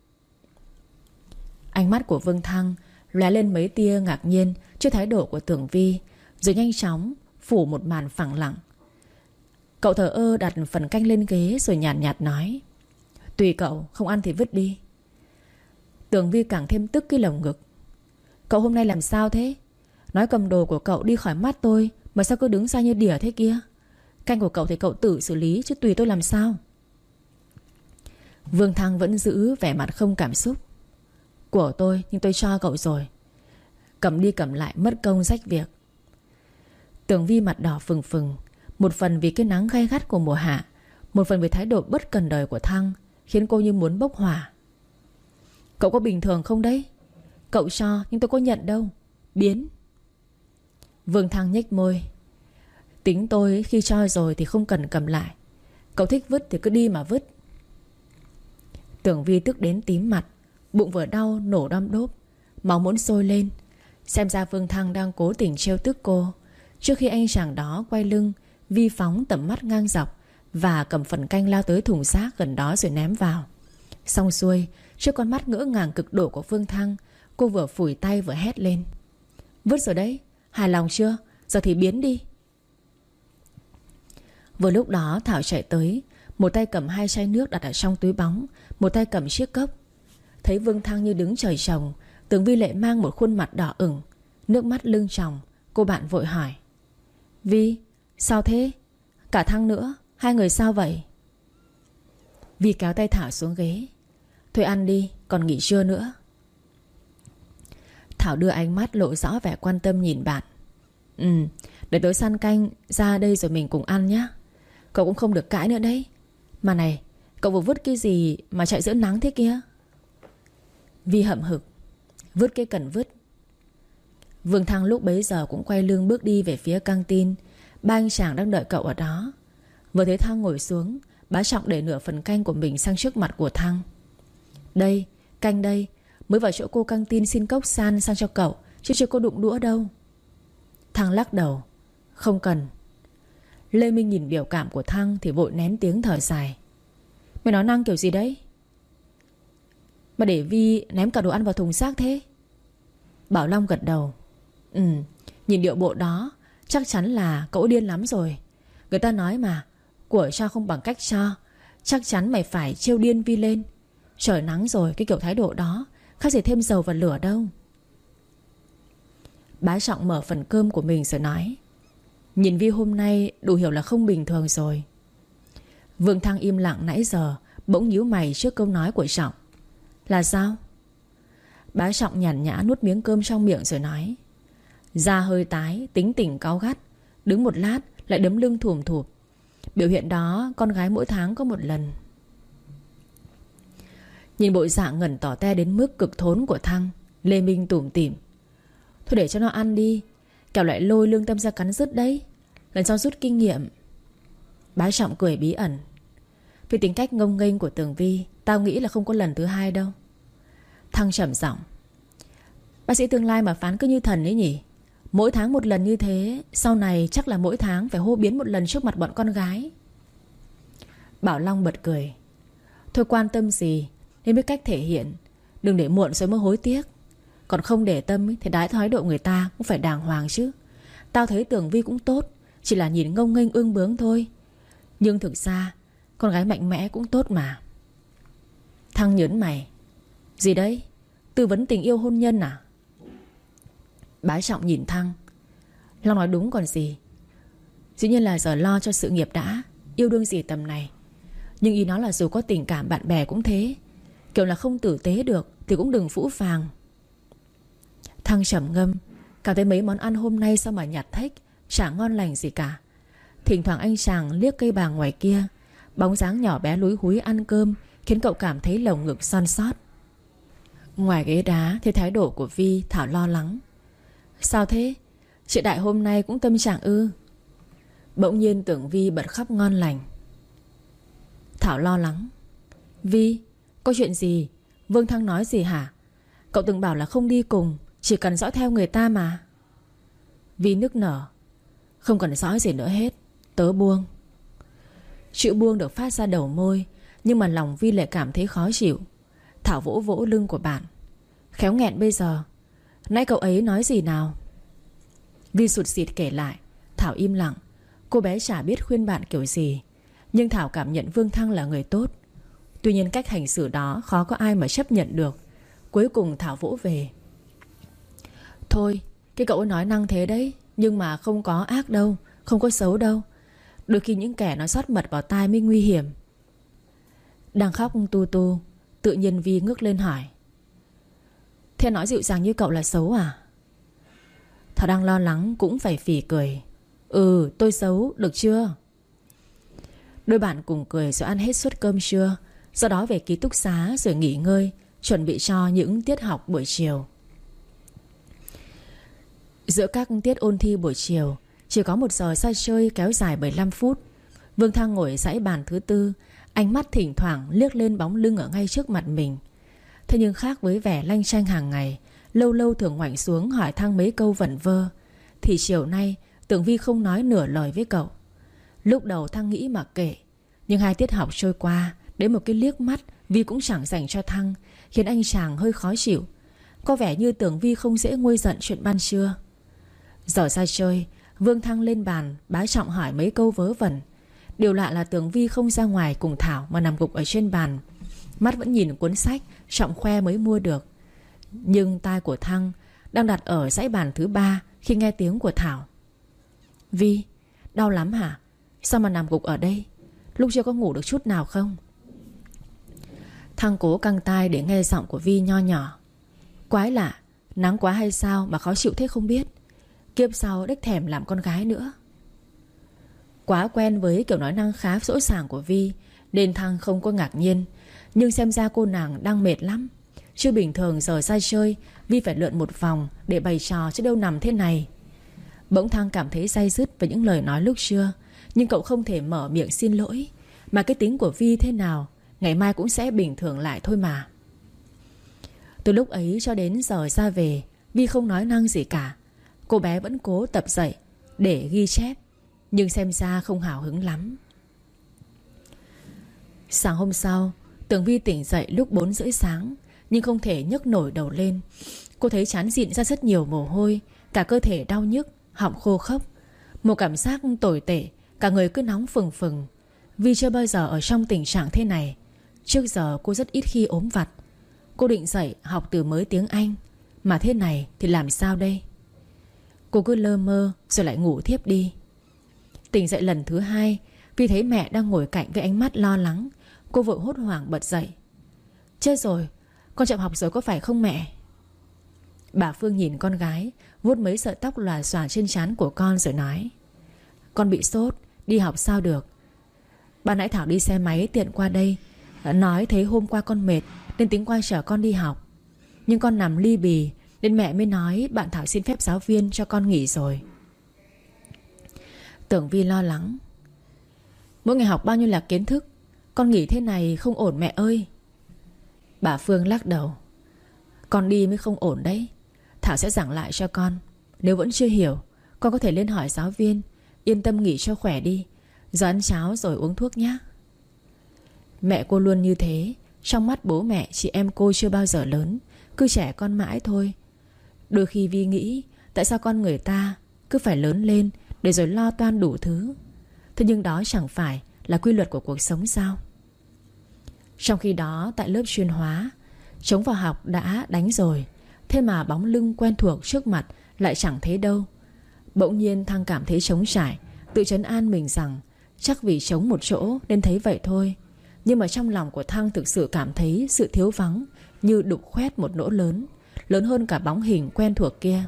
Ánh mắt của Vương Thăng lóe lên mấy tia ngạc nhiên trước thái độ của Tưởng Vi, rồi nhanh chóng phủ một màn phẳng lặng. Cậu thờ ơ đặt phần canh lên ghế rồi nhàn nhạt, nhạt nói. Tùy cậu, không ăn thì vứt đi. Tưởng Vi càng thêm tức cái lồng ngực. Cậu hôm nay làm sao thế? Nói cầm đồ của cậu đi khỏi mắt tôi mà sao cứ đứng xa như đỉa thế kia? Canh của cậu thì cậu tự xử lý, chứ tùy tôi làm sao? Vương Thăng vẫn giữ vẻ mặt không cảm xúc. Của tôi nhưng tôi cho cậu rồi. Cầm đi cầm lại mất công rách việc. Tưởng Vi mặt đỏ phừng phừng, một phần vì cái nắng gay gắt của mùa hạ, một phần vì thái độ bất cần đời của Thăng, khiến cô như muốn bốc hỏa. Cậu có bình thường không đấy? Cậu cho nhưng tôi có nhận đâu. Biến. Vương Thăng nhếch môi. Tính tôi khi cho rồi thì không cần cầm lại. Cậu thích vứt thì cứ đi mà vứt. Tưởng Vi tức đến tím mặt, bụng vừa đau nổ đom đốp, máu muốn sôi lên. Xem ra Vương Thăng đang cố tình trêu tức cô. Trước khi anh chàng đó quay lưng, Vi phóng tầm mắt ngang dọc và cầm phần canh lao tới thùng rác gần đó rồi ném vào. Xong xuôi, trước con mắt ngỡ ngàng cực độ của Vương Thăng, cô vừa phủi tay vừa hét lên. Vứt rồi đấy, hài lòng chưa? Giờ thì biến đi. Vừa lúc đó Thảo chạy tới, một tay cầm hai chai nước đặt ở trong túi bóng, một tay cầm chiếc cốc. Thấy Vương Thăng như đứng trời trồng, Tưởng Vi Lệ mang một khuôn mặt đỏ ửng, nước mắt lưng tròng. Cô bạn vội hỏi. Vi, sao thế? Cả Thăng nữa, hai người sao vậy? Vi kéo tay Thảo xuống ghế. Thôi ăn đi, còn nghỉ trưa nữa. Thảo đưa ánh mắt lộ rõ vẻ quan tâm nhìn bạn. Ừ, để tối săn canh ra đây rồi mình cùng ăn nhé. Cậu cũng không được cãi nữa đấy. Mà này, cậu vừa vứt cái gì mà chạy giữa nắng thế kia? Vi hậm hực. Vứt cái cần vứt. Vương Thăng lúc bấy giờ cũng quay lưng bước đi về phía căng tin. Ba anh chàng đang đợi cậu ở đó. Vừa thấy Thăng ngồi xuống, bá Trọng để nửa phần canh của mình sang trước mặt của Thăng. Đây, canh đây. Mới vào chỗ cô căng tin xin cốc san sang cho cậu, chứ chưa có đụng đũa đâu. Thăng lắc đầu. Không cần. Lê Minh nhìn biểu cảm của Thăng thì vội nén tiếng thở dài. Mày nói năng kiểu gì đấy mà để Vi ném cả đồ ăn vào thùng xác thế? Bảo Long gật đầu. Ừ, nhìn điệu bộ đó chắc chắn là cậu điên lắm rồi. Người ta nói mà, của cho không bằng cách cho. Chắc chắn mày phải trêu điên Vi lên. Trời nắng rồi, cái kiểu thái độ đó khác gì thêm dầu vào lửa đâu. Bá Trọng mở phần cơm của mình rồi nói. Nhìn Vi hôm nay đủ hiểu là không bình thường rồi. Vương Thăng im lặng nãy giờ, bỗng nhíu mày trước câu nói của Trọng. Là sao? Bá Trọng nhàn nhã nuốt miếng cơm trong miệng rồi nói. Da hơi tái, tính tình cáu gắt, đứng một lát lại đấm lưng thùm thụp. Biểu hiện đó con gái mỗi tháng có một lần. Nhìn bộ dạng ngẩn tỏ te đến mức cực thốn của Thăng, Lê Minh tủm tỉm. Thôi để cho nó ăn đi, kẻo lại lôi lương tâm ra cắn rứt đấy. Lần sau rút kinh nghiệm. Bá Trọng cười bí ẩn. Vì tính cách ngông nghênh của Tường Vi, tao nghĩ là không có lần thứ hai đâu. Thăng trầm giọng. Bác sĩ tương lai mà phán cứ như thần ấy nhỉ. Mỗi tháng một lần như thế, sau này chắc là mỗi tháng phải hô biến một lần trước mặt bọn con gái. Bảo Long bật cười. Thôi quan tâm gì, nên biết cách thể hiện. Đừng để muộn rồi mới hối tiếc. Còn không để tâm ấy, thì đái thái độ người ta cũng phải đàng hoàng chứ. Tao thấy Tường Vi cũng tốt, chỉ là nhìn ngông nghênh ương bướng thôi. Nhưng thực ra con gái mạnh mẽ cũng tốt mà. Thăng nhớn mày. Gì đấy? Tư vấn tình yêu hôn nhân à? Bá Trọng nhìn Thăng. Long nói đúng còn gì. Dĩ nhiên là giờ lo cho sự nghiệp đã. Yêu đương gì tầm này. Nhưng ý nó là dù có tình cảm bạn bè cũng thế. Kiểu là không tử tế được thì cũng đừng phũ phàng. Thăng trầm ngâm. Cảm thấy mấy món ăn hôm nay sao mà nhạt thách, chả ngon lành gì cả. Thỉnh thoảng anh chàng liếc cây bàng ngoài kia, bóng dáng nhỏ bé lúi húi ăn cơm khiến cậu cảm thấy lồng ngực son sót. Ngoài ghế đá thấy thái độ của Vi, Thảo lo lắng. Sao thế? Chị Đại hôm nay cũng tâm trạng ư? Bỗng nhiên Tưởng Vi bật khóc ngon lành. Thảo lo lắng. Vi, có chuyện gì? Vương Thăng nói gì hả? Cậu từng bảo là không đi cùng, chỉ cần dõi theo người ta mà. Vi nức nở. Không cần dõi gì nữa hết, tớ buông. Chữ buông được phát ra đầu môi, nhưng mà lòng Vi lại cảm thấy khó chịu. Thảo vỗ vỗ lưng của bạn. Khéo nghẹn bây giờ. Nãy cậu ấy nói gì nào? Vi sụt sịt kể lại. Thảo im lặng. Cô bé chả biết khuyên bạn kiểu gì, nhưng Thảo cảm nhận Vương Thăng là người tốt. Tuy nhiên cách hành xử đó khó có ai mà chấp nhận được. Cuối cùng Thảo vỗ về. Thôi, cái cậu ấy nói năng thế đấy, nhưng mà không có ác đâu, không có xấu đâu. Đôi khi những kẻ nói sót mật vào tai mới nguy hiểm. Đang khóc tu tu, tự nhiên Vi ngước lên hỏi. Thế nói dịu dàng như cậu là xấu à? Thảo đang lo lắng cũng phải phì cười. Ừ, tôi xấu, được chưa? Đôi bạn cùng cười rồi ăn hết suất cơm trưa. Sau đó về ký túc xá rồi nghỉ ngơi, chuẩn bị cho những tiết học buổi chiều. Giữa các tiết ôn thi buổi chiều, chỉ có một giờ ra chơi kéo dài bảy mươi lăm phút. Vương Thăng ngồi dãy bàn thứ tư, ánh mắt thỉnh thoảng liếc lên bóng lưng ở ngay trước mặt mình. Thế nhưng khác với vẻ lanh chanh hàng ngày, lâu lâu thường ngoảnh xuống hỏi Thăng mấy câu vẩn vơ, thì chiều nay Tưởng Vi không nói nửa lời với cậu. Lúc đầu Thăng nghĩ mặc kệ, nhưng hai tiết học trôi qua, đến một cái liếc mắt Vi cũng chẳng dành cho Thăng, khiến anh chàng hơi khó chịu. Có vẻ như Tưởng Vi không dễ nguôi giận chuyện ban trưa. Giờ ra chơi, Vương Thăng lên bàn bá trọng hỏi mấy câu vớ vẩn. Điều lạ là Tưởng Vi không ra ngoài cùng Thảo mà nằm gục ở trên bàn, mắt vẫn nhìn cuốn sách Trọng khoe mới mua được. Nhưng tai của Thăng đang đặt ở dãy bàn thứ ba khi nghe tiếng của Thảo. Vi, đau lắm hả? Sao mà nằm gục ở đây? Lúc chưa có ngủ được chút nào không? Thăng cố căng tai để nghe giọng của Vi nho nhỏ. Quái lạ, nắng quá hay sao mà khó chịu thế không biết. Kiếp sau đếch thèm làm con gái nữa. Quá quen với kiểu nói năng khá dỗ dàng của Vi nên Thăng không có ngạc nhiên. Nhưng xem ra cô nàng đang mệt lắm. Chứ bình thường giờ ra chơi Vi phải lượn một vòng để bày trò chứ đâu nằm thế này. Bỗng Thăng cảm thấy day dứt về những lời nói lúc trưa, Nhưng cậu không thể mở miệng xin lỗi. Mà cái tính của Vi thế nào, ngày mai cũng sẽ bình thường lại thôi mà. Từ lúc ấy cho đến giờ ra về, Vi không nói năng gì cả. Cô bé vẫn cố tập dậy để ghi chép, nhưng xem ra không hào hứng lắm. Sáng hôm sau, Tường Vi tỉnh dậy lúc bốn rưỡi sáng, nhưng không thể nhấc nổi đầu lên. Cô thấy trán rịn ra rất nhiều mồ hôi, cả cơ thể đau nhức, họng khô khốc, một cảm giác tồi tệ, cả người cứ nóng phừng phừng. Vi chưa bao giờ ở trong tình trạng thế này. Trước giờ cô rất ít khi ốm vặt. Cô định dậy học từ mới tiếng Anh, mà thế này thì làm sao đây? Cô cứ lơ mơ rồi lại ngủ thiếp đi. Tỉnh dậy lần thứ hai, Vi thấy mẹ đang ngồi cạnh với ánh mắt lo lắng. Cô vội hốt hoảng bật dậy. Chết rồi, con chậm học rồi có phải không mẹ? Bà Phương nhìn con gái, vuốt mấy sợi tóc lòa xòa trên trán của con rồi nói: Con bị sốt, đi học sao được. Ban nãy Thảo đi xe máy tiện qua đây, nói thấy hôm qua con mệt nên tính qua chở con đi học. Nhưng con nằm li bì nên mẹ mới nói bạn Thảo xin phép giáo viên cho con nghỉ rồi. Tưởng Vi lo lắng: Mỗi ngày học bao nhiêu là kiến thức, con nghỉ thế này không ổn mẹ ơi. Bà Phương lắc đầu: Con đi mới không ổn đấy. Thảo sẽ giảng lại cho con. Nếu vẫn chưa hiểu, con có thể lên hỏi giáo viên. Yên tâm nghỉ cho khỏe đi. Giờ ăn cháo rồi uống thuốc nhé. Mẹ cô luôn như thế. Trong mắt bố mẹ, chị em cô chưa bao giờ lớn, cứ trẻ con mãi thôi. Đôi khi Vi nghĩ tại sao con người ta cứ phải lớn lên để rồi lo toan đủ thứ. Thế nhưng đó chẳng phải là quy luật của cuộc sống sao? Trong khi đó tại lớp chuyên hóa, trống vào học đã đánh rồi, thế mà bóng lưng quen thuộc trước mặt lại chẳng thấy đâu. Bỗng nhiên Thăng cảm thấy trống trải, tự trấn an mình rằng chắc vì trống một chỗ nên thấy vậy thôi. Nhưng mà trong lòng của Thăng thực sự cảm thấy sự thiếu vắng như đục khoét một lỗ lớn, lớn hơn cả bóng hình quen thuộc kia.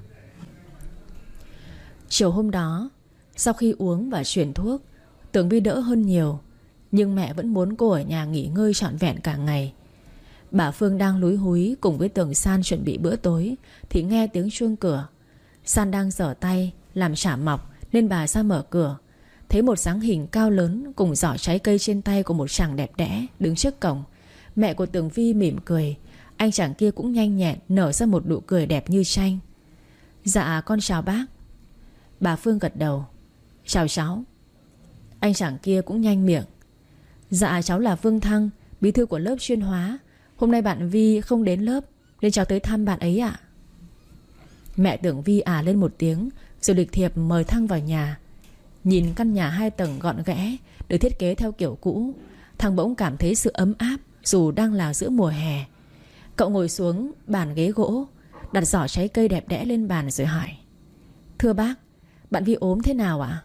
Chiều hôm đó, sau khi uống và chuyển thuốc, Tường Vi đỡ hơn nhiều. Nhưng mẹ vẫn muốn cô ở nhà nghỉ ngơi trọn vẹn cả ngày. Bà Phương đang lúi húi cùng với Tường San chuẩn bị bữa tối thì nghe tiếng chuông cửa. San đang giở tay làm chả mọc nên bà ra mở cửa, thấy một dáng hình cao lớn cùng giỏ trái cây trên tay của một chàng đẹp đẽ đứng trước cổng. Mẹ của Tường Vi mỉm cười. Anh chàng kia cũng nhanh nhẹn nở ra một nụ cười đẹp như tranh. Dạ con chào bác. Bà Phương gật đầu. Chào cháu. Anh chàng kia cũng nhanh miệng. Dạ cháu là Vương Thăng, bí thư của lớp chuyên hóa. Hôm nay bạn Vi không đến lớp nên cháu tới thăm bạn ấy ạ. Mẹ Tưởng Vi à lên một tiếng rồi lịch thiệp mời Thăng vào nhà. Nhìn căn nhà hai tầng gọn ghẽ, được thiết kế theo kiểu cũ, Thăng bỗng cảm thấy sự ấm áp dù đang là giữa mùa hè. Cậu ngồi xuống bàn ghế gỗ, đặt giỏ trái cây đẹp đẽ lên bàn rồi hỏi: Thưa bác, bạn Vi ốm thế nào ạ?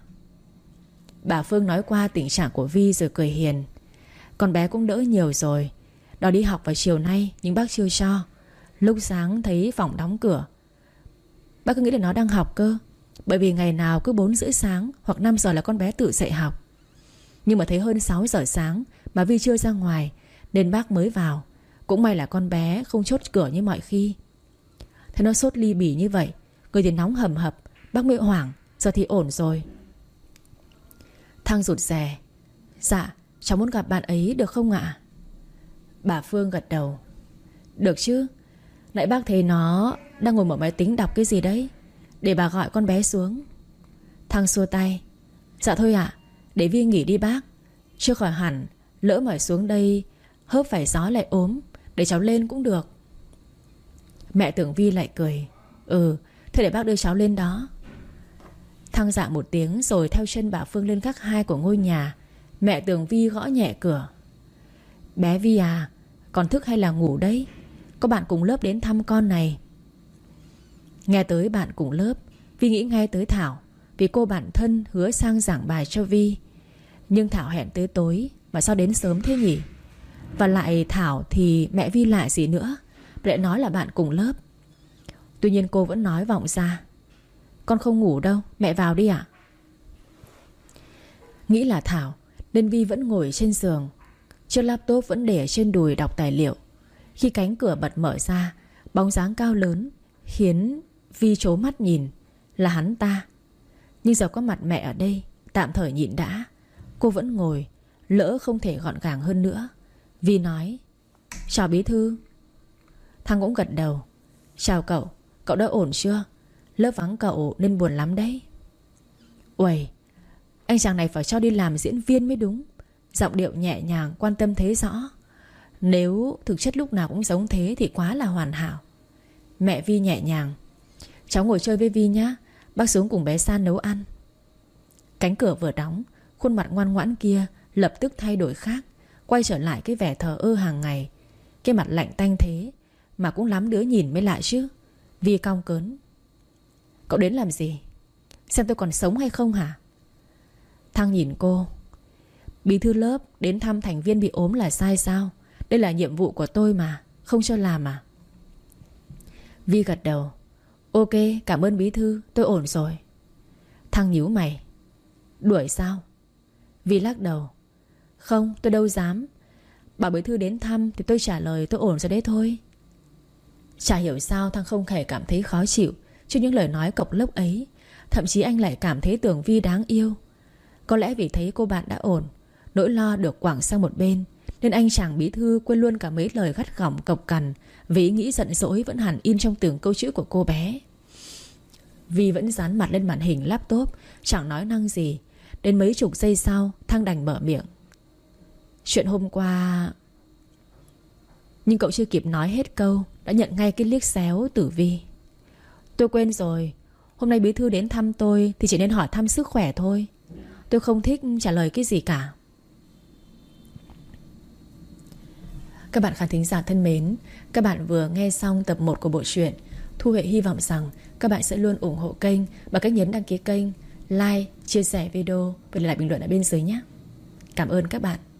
Bà Phương nói qua tình trạng của Vi rồi cười hiền. Con bé cũng đỡ nhiều rồi. Đòi đi học vào chiều nay nhưng bác chưa cho. Lúc sáng thấy phòng đóng cửa. Bác cứ nghĩ là nó đang học cơ, bởi vì ngày nào cứ bốn rưỡi sáng hoặc năm giờ là con bé tự dậy học. Nhưng mà thấy hơn sáu giờ sáng mà Vi chưa ra ngoài nên bác mới vào. Cũng may là con bé không chốt cửa như mọi khi. Thế nó sốt ly bì như vậy, người thì nóng hầm hập, bác mới hoảng. Giờ thì ổn rồi. Thăng rụt rè. Dạ cháu muốn gặp bạn ấy được không ạ? Bà Phương gật đầu. Được chứ. Nãy bác thấy nó đang ngồi mở máy tính đọc cái gì đấy, để bà gọi con bé xuống. Thăng xua tay. Dạ thôi ạ, để Vi nghỉ đi bác. Chưa khỏi hẳn, lỡ mỏi xuống đây hớp phải gió lại ốm, để cháu lên cũng được. Mẹ Tưởng Vi lại cười. Ừ, thế để bác đưa cháu lên đó. Thăng dạ một tiếng rồi theo chân bà Phương lên gác hai của ngôi nhà. Mẹ Tường Vi gõ nhẹ cửa. Bé Vi à, con thức hay là ngủ đấy? Có bạn cùng lớp đến thăm con này. Nghe tới bạn cùng lớp, Vi nghĩ ngay tới Thảo, vì cô bạn thân hứa sang giảng bài cho Vi. Nhưng Thảo hẹn tới tối, mà sao đến sớm thế nhỉ? Và lại Thảo thì mẹ Vi lại gì nữa, lại nói là bạn cùng lớp. Tuy nhiên cô vẫn nói vọng ra: Con không ngủ đâu, mẹ vào đi ạ. Nghĩ là Thảo nên Vi vẫn ngồi trên giường, chiếc laptop vẫn để trên đùi đọc tài liệu. Khi cánh cửa bật mở ra, bóng dáng cao lớn khiến Vi trố mắt nhìn là hắn ta. Nhưng giờ có mặt mẹ ở đây, tạm thời nhịn đã. Cô vẫn ngồi, lỡ không thể gọn gàng hơn nữa. Vi nói: Chào bí thư. Thăng cũng gật đầu: Chào cậu, cậu đã ổn chưa? Lớp vắng cậu nên buồn lắm đấy. Uầy, anh chàng này phải cho đi làm diễn viên mới đúng. Giọng điệu nhẹ nhàng, quan tâm thấy rõ. Nếu thực chất lúc nào cũng giống thế thì quá là hoàn hảo. Mẹ Vi nhẹ nhàng: Cháu ngồi chơi với Vi nhá, bác xuống cùng bé San nấu ăn. Cánh cửa vừa đóng, khuôn mặt ngoan ngoãn kia lập tức thay đổi khác, quay trở lại cái vẻ thờ ơ hàng ngày. Cái mặt lạnh tanh thế mà cũng lắm đứa nhìn mới lại chứ. Vi cong cớn: Cậu đến làm gì? Xem tôi còn sống hay không hả? Thăng nhìn cô: Bí thư lớp đến thăm thành viên bị ốm là sai sao? Đây là nhiệm vụ của tôi mà, không cho làm à? Vi gật đầu: Ok, cảm ơn bí thư, tôi ổn rồi. Thăng nhíu mày: Đuổi sao? Vi lắc đầu: Không, tôi đâu dám. Bảo bí thư đến thăm thì tôi trả lời tôi ổn rồi đấy thôi. Chả hiểu sao Thăng không hề cảm thấy khó chịu trước những lời nói cộc lốc ấy. Thậm chí anh lại cảm thấy Tường Vi đáng yêu. Có lẽ vì thấy cô bạn đã ổn, nỗi lo được quẳng sang một bên, nên anh chàng bí thư quên luôn cả mấy lời gắt gỏng cộc cằn vì ý nghĩ giận dỗi vẫn hẳn in trong từng câu chữ của cô bé. Vi vẫn dán mặt lên màn hình laptop, chẳng nói năng gì. Đến mấy chục giây sau, Thăng đành mở miệng: Chuyện hôm qua... Nhưng cậu chưa kịp nói hết câu đã nhận ngay cái liếc xéo từ Vi. Tôi quên rồi, hôm nay bí thư đến thăm tôi thì chỉ nên hỏi thăm sức khỏe thôi. Tôi không thích trả lời cái gì cả. Các bạn khán thính giả thân mến, các bạn vừa nghe xong tập một của bộ truyện. Thu Huệ hy vọng rằng các bạn sẽ luôn ủng hộ kênh bằng cách nhấn đăng ký kênh, like, chia sẻ video và để lại bình luận ở bên dưới nhé. Cảm ơn các bạn.